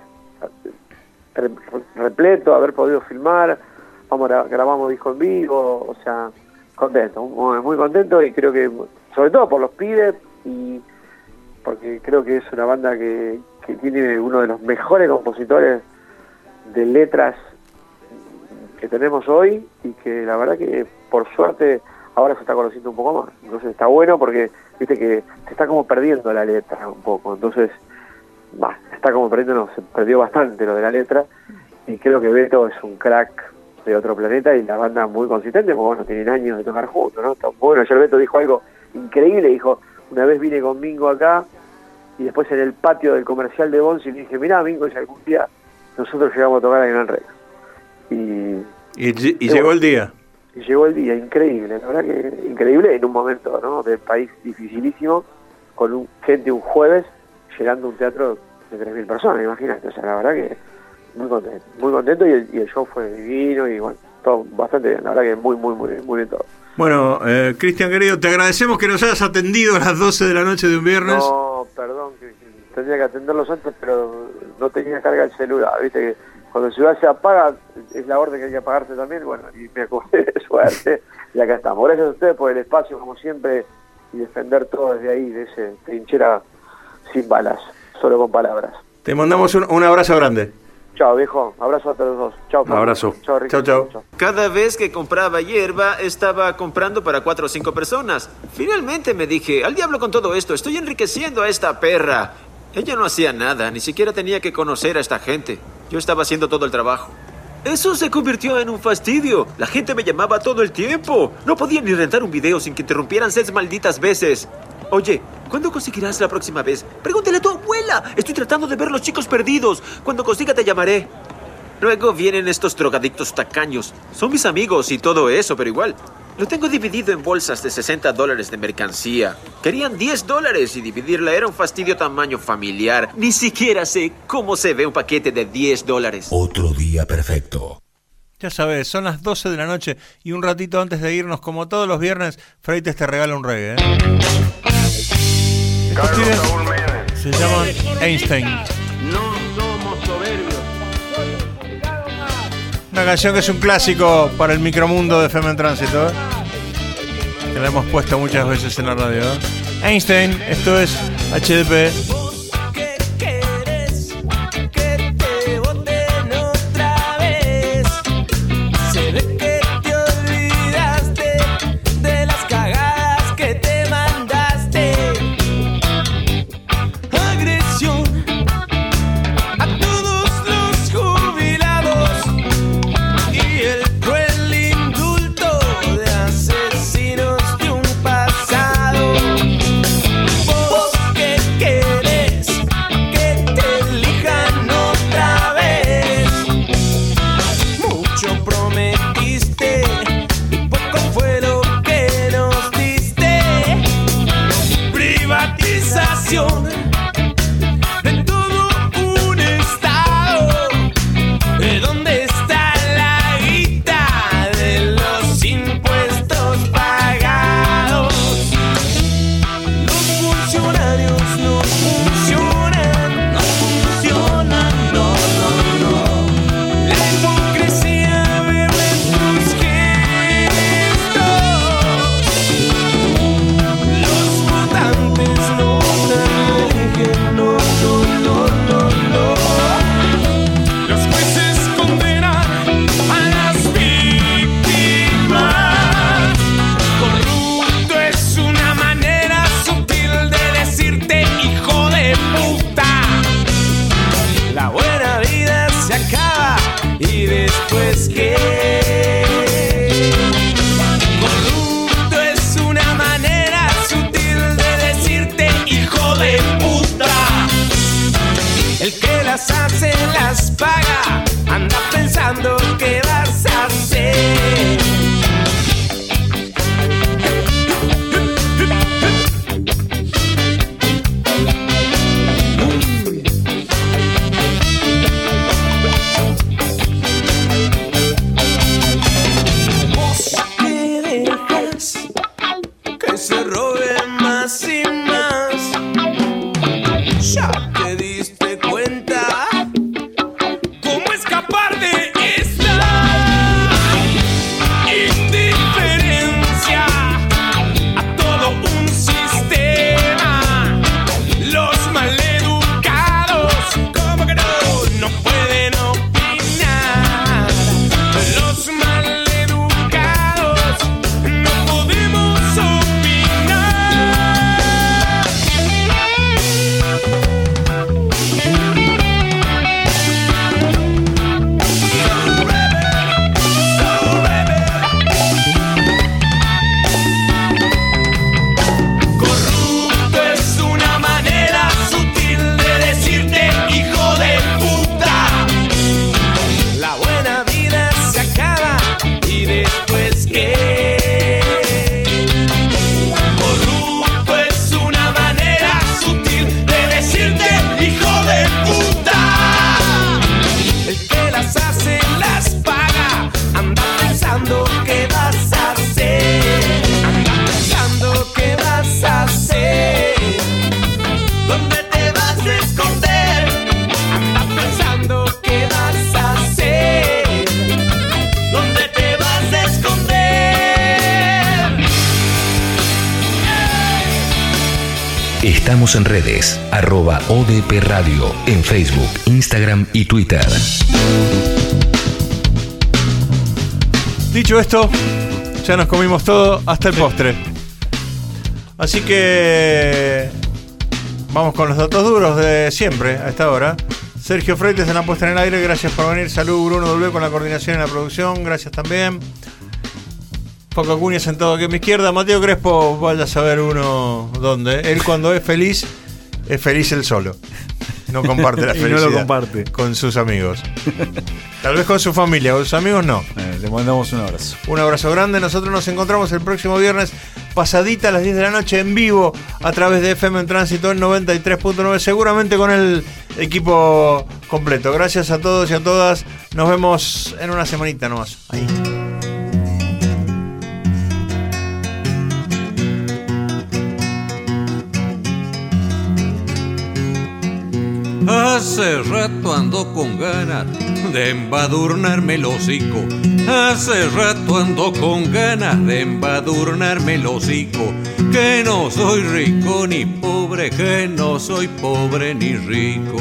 repleto, haber podido filmar, grabamos disco en vivo, o sea, contento, muy contento, y creo que sobre todo por los pibes y porque creo que es una banda que tiene uno de los mejores compositores de letras que tenemos hoy y que la verdad que por suerte ahora se está conociendo un poco más, entonces está bueno porque viste que se está como perdiendo la letra un poco, entonces está como perdiendo, se perdió bastante lo de la letra y creo que Beto es un crack de otro planeta y la banda muy consistente, porque bueno, tienen años de tocar juntos, ¿no? Está bueno. Ayer Beto dijo algo increíble, dijo, una vez vine con Mingo acá y después en el patio del comercial de Bonzi le dije, mirá Mingo, si algún día nosotros llegamos a tocar al Gran Rex. Y llegó el día. Y llegó el día, increíble, la verdad que increíble en un momento, ¿no? Del país dificilísimo, con gente un jueves llegando a un teatro de 3.000 personas, imagínate, o sea, la verdad que muy contento y el show fue divino y bueno, todo bastante bien, la verdad que muy bien todo. Bueno, Cristian querido, te agradecemos que nos hayas atendido a las 12 de la noche de un viernes. No, perdón, que tenía que atenderlos antes, pero no tenía carga el celular, viste que cuando el celular se apaga, es la orden que hay que apagarse también, bueno, y me acordé de suerte, y acá estamos. Gracias a ustedes por el espacio, como siempre, y defender todo desde ahí, de ese trinchera sin balas, solo con palabras. Te mandamos un abrazo grande. Chao, viejo. Abrazo a todos dos. Chao. Un abrazo. Chao, Ricardo. Chao. Cada vez que compraba hierba, estaba comprando para 4 o 5 personas. Finalmente me dije, al diablo con todo esto, estoy enriqueciendo a esta perra. Ella no hacía nada, ni siquiera tenía que conocer a esta gente. Yo estaba haciendo todo el trabajo. Eso se convirtió en un fastidio. La gente me llamaba todo el tiempo. No podía ni rentar un video sin que interrumpieran 6 malditas veces. Oye, ¿cuándo conseguirás la próxima vez? Pregúntale a tu abuela. Estoy tratando de ver Los Chicos Perdidos. Cuando consiga te llamaré. Luego vienen estos drogadictos tacaños. Son mis amigos y todo eso, pero igual. Lo tengo dividido en bolsas de $60 de mercancía. Querían $10 y dividirla era un fastidio tamaño familiar. Ni siquiera sé cómo se ve un paquete de $10. Otro día perfecto. Ya sabes, son las 12 de la noche y un ratito antes de irnos, como todos los viernes, Freites te regala un reggae, Estos pibes se llaman Einstein. No somos soberbios. Una canción que es un clásico para el micromundo de FM en Tránsito, que la hemos puesto muchas veces en la radio. Einstein, esto es HDP. Estamos en redes, @ODP Radio, en Facebook, Instagram y Twitter. Dicho esto, ya nos comimos todo, hasta el postre. Así que vamos con los datos duros de siempre a esta hora. Sergio Freites en la puesta en el aire, gracias por venir. Salud, Bruno W con la coordinación en la producción, gracias también. Paco Acuña sentado aquí a mi izquierda. Mateo Crespo, vaya a saber uno dónde. Él cuando es feliz él solo. No comparte la felicidad. No lo comparte con sus amigos. Tal vez con su familia, con sus amigos no. Le mandamos un abrazo. Un abrazo grande. Nosotros nos encontramos el próximo viernes, pasadita a las 10 de la noche, en vivo, a través de FM en Tránsito en 93.9, seguramente con el equipo completo. Gracias a todos y a todas. Nos vemos en una semanita nomás. Ahí. Hace rato ando con ganas de embadurnarme el hocico. Hace rato ando con ganas de embadurnarme el hocico. Que no soy rico ni pobre, que no soy pobre ni rico.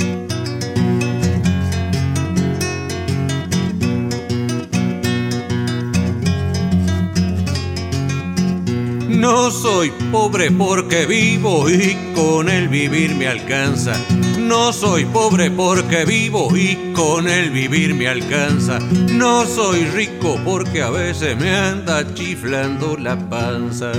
No soy pobre porque vivo y con el vivir me alcanza. No soy pobre porque vivo y con el vivir me alcanza. No soy rico porque a veces me anda chiflando la panza.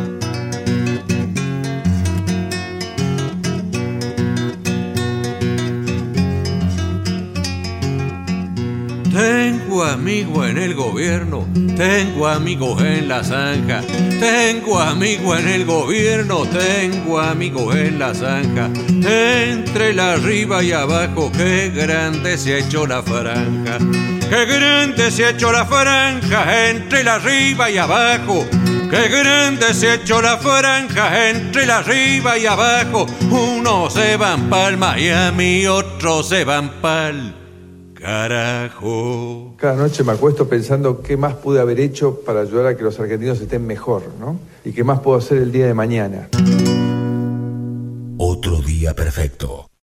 Tengo amigos en el gobierno, tengo amigos en la zanja. Tengo amigos en el gobierno, tengo amigos en la zanja. Entre la arriba y abajo, qué grande se ha hecho la franja. Qué grande se ha hecho la franja entre la arriba y abajo. Qué grande se ha hecho la franja entre la arriba y abajo. Unos se van pa'l Miami, otros se van pa'l carajo. Cada noche me acuesto pensando qué más pude haber hecho para ayudar a que los argentinos estén mejor, ¿no? Y qué más puedo hacer el día de mañana. Otro día perfecto.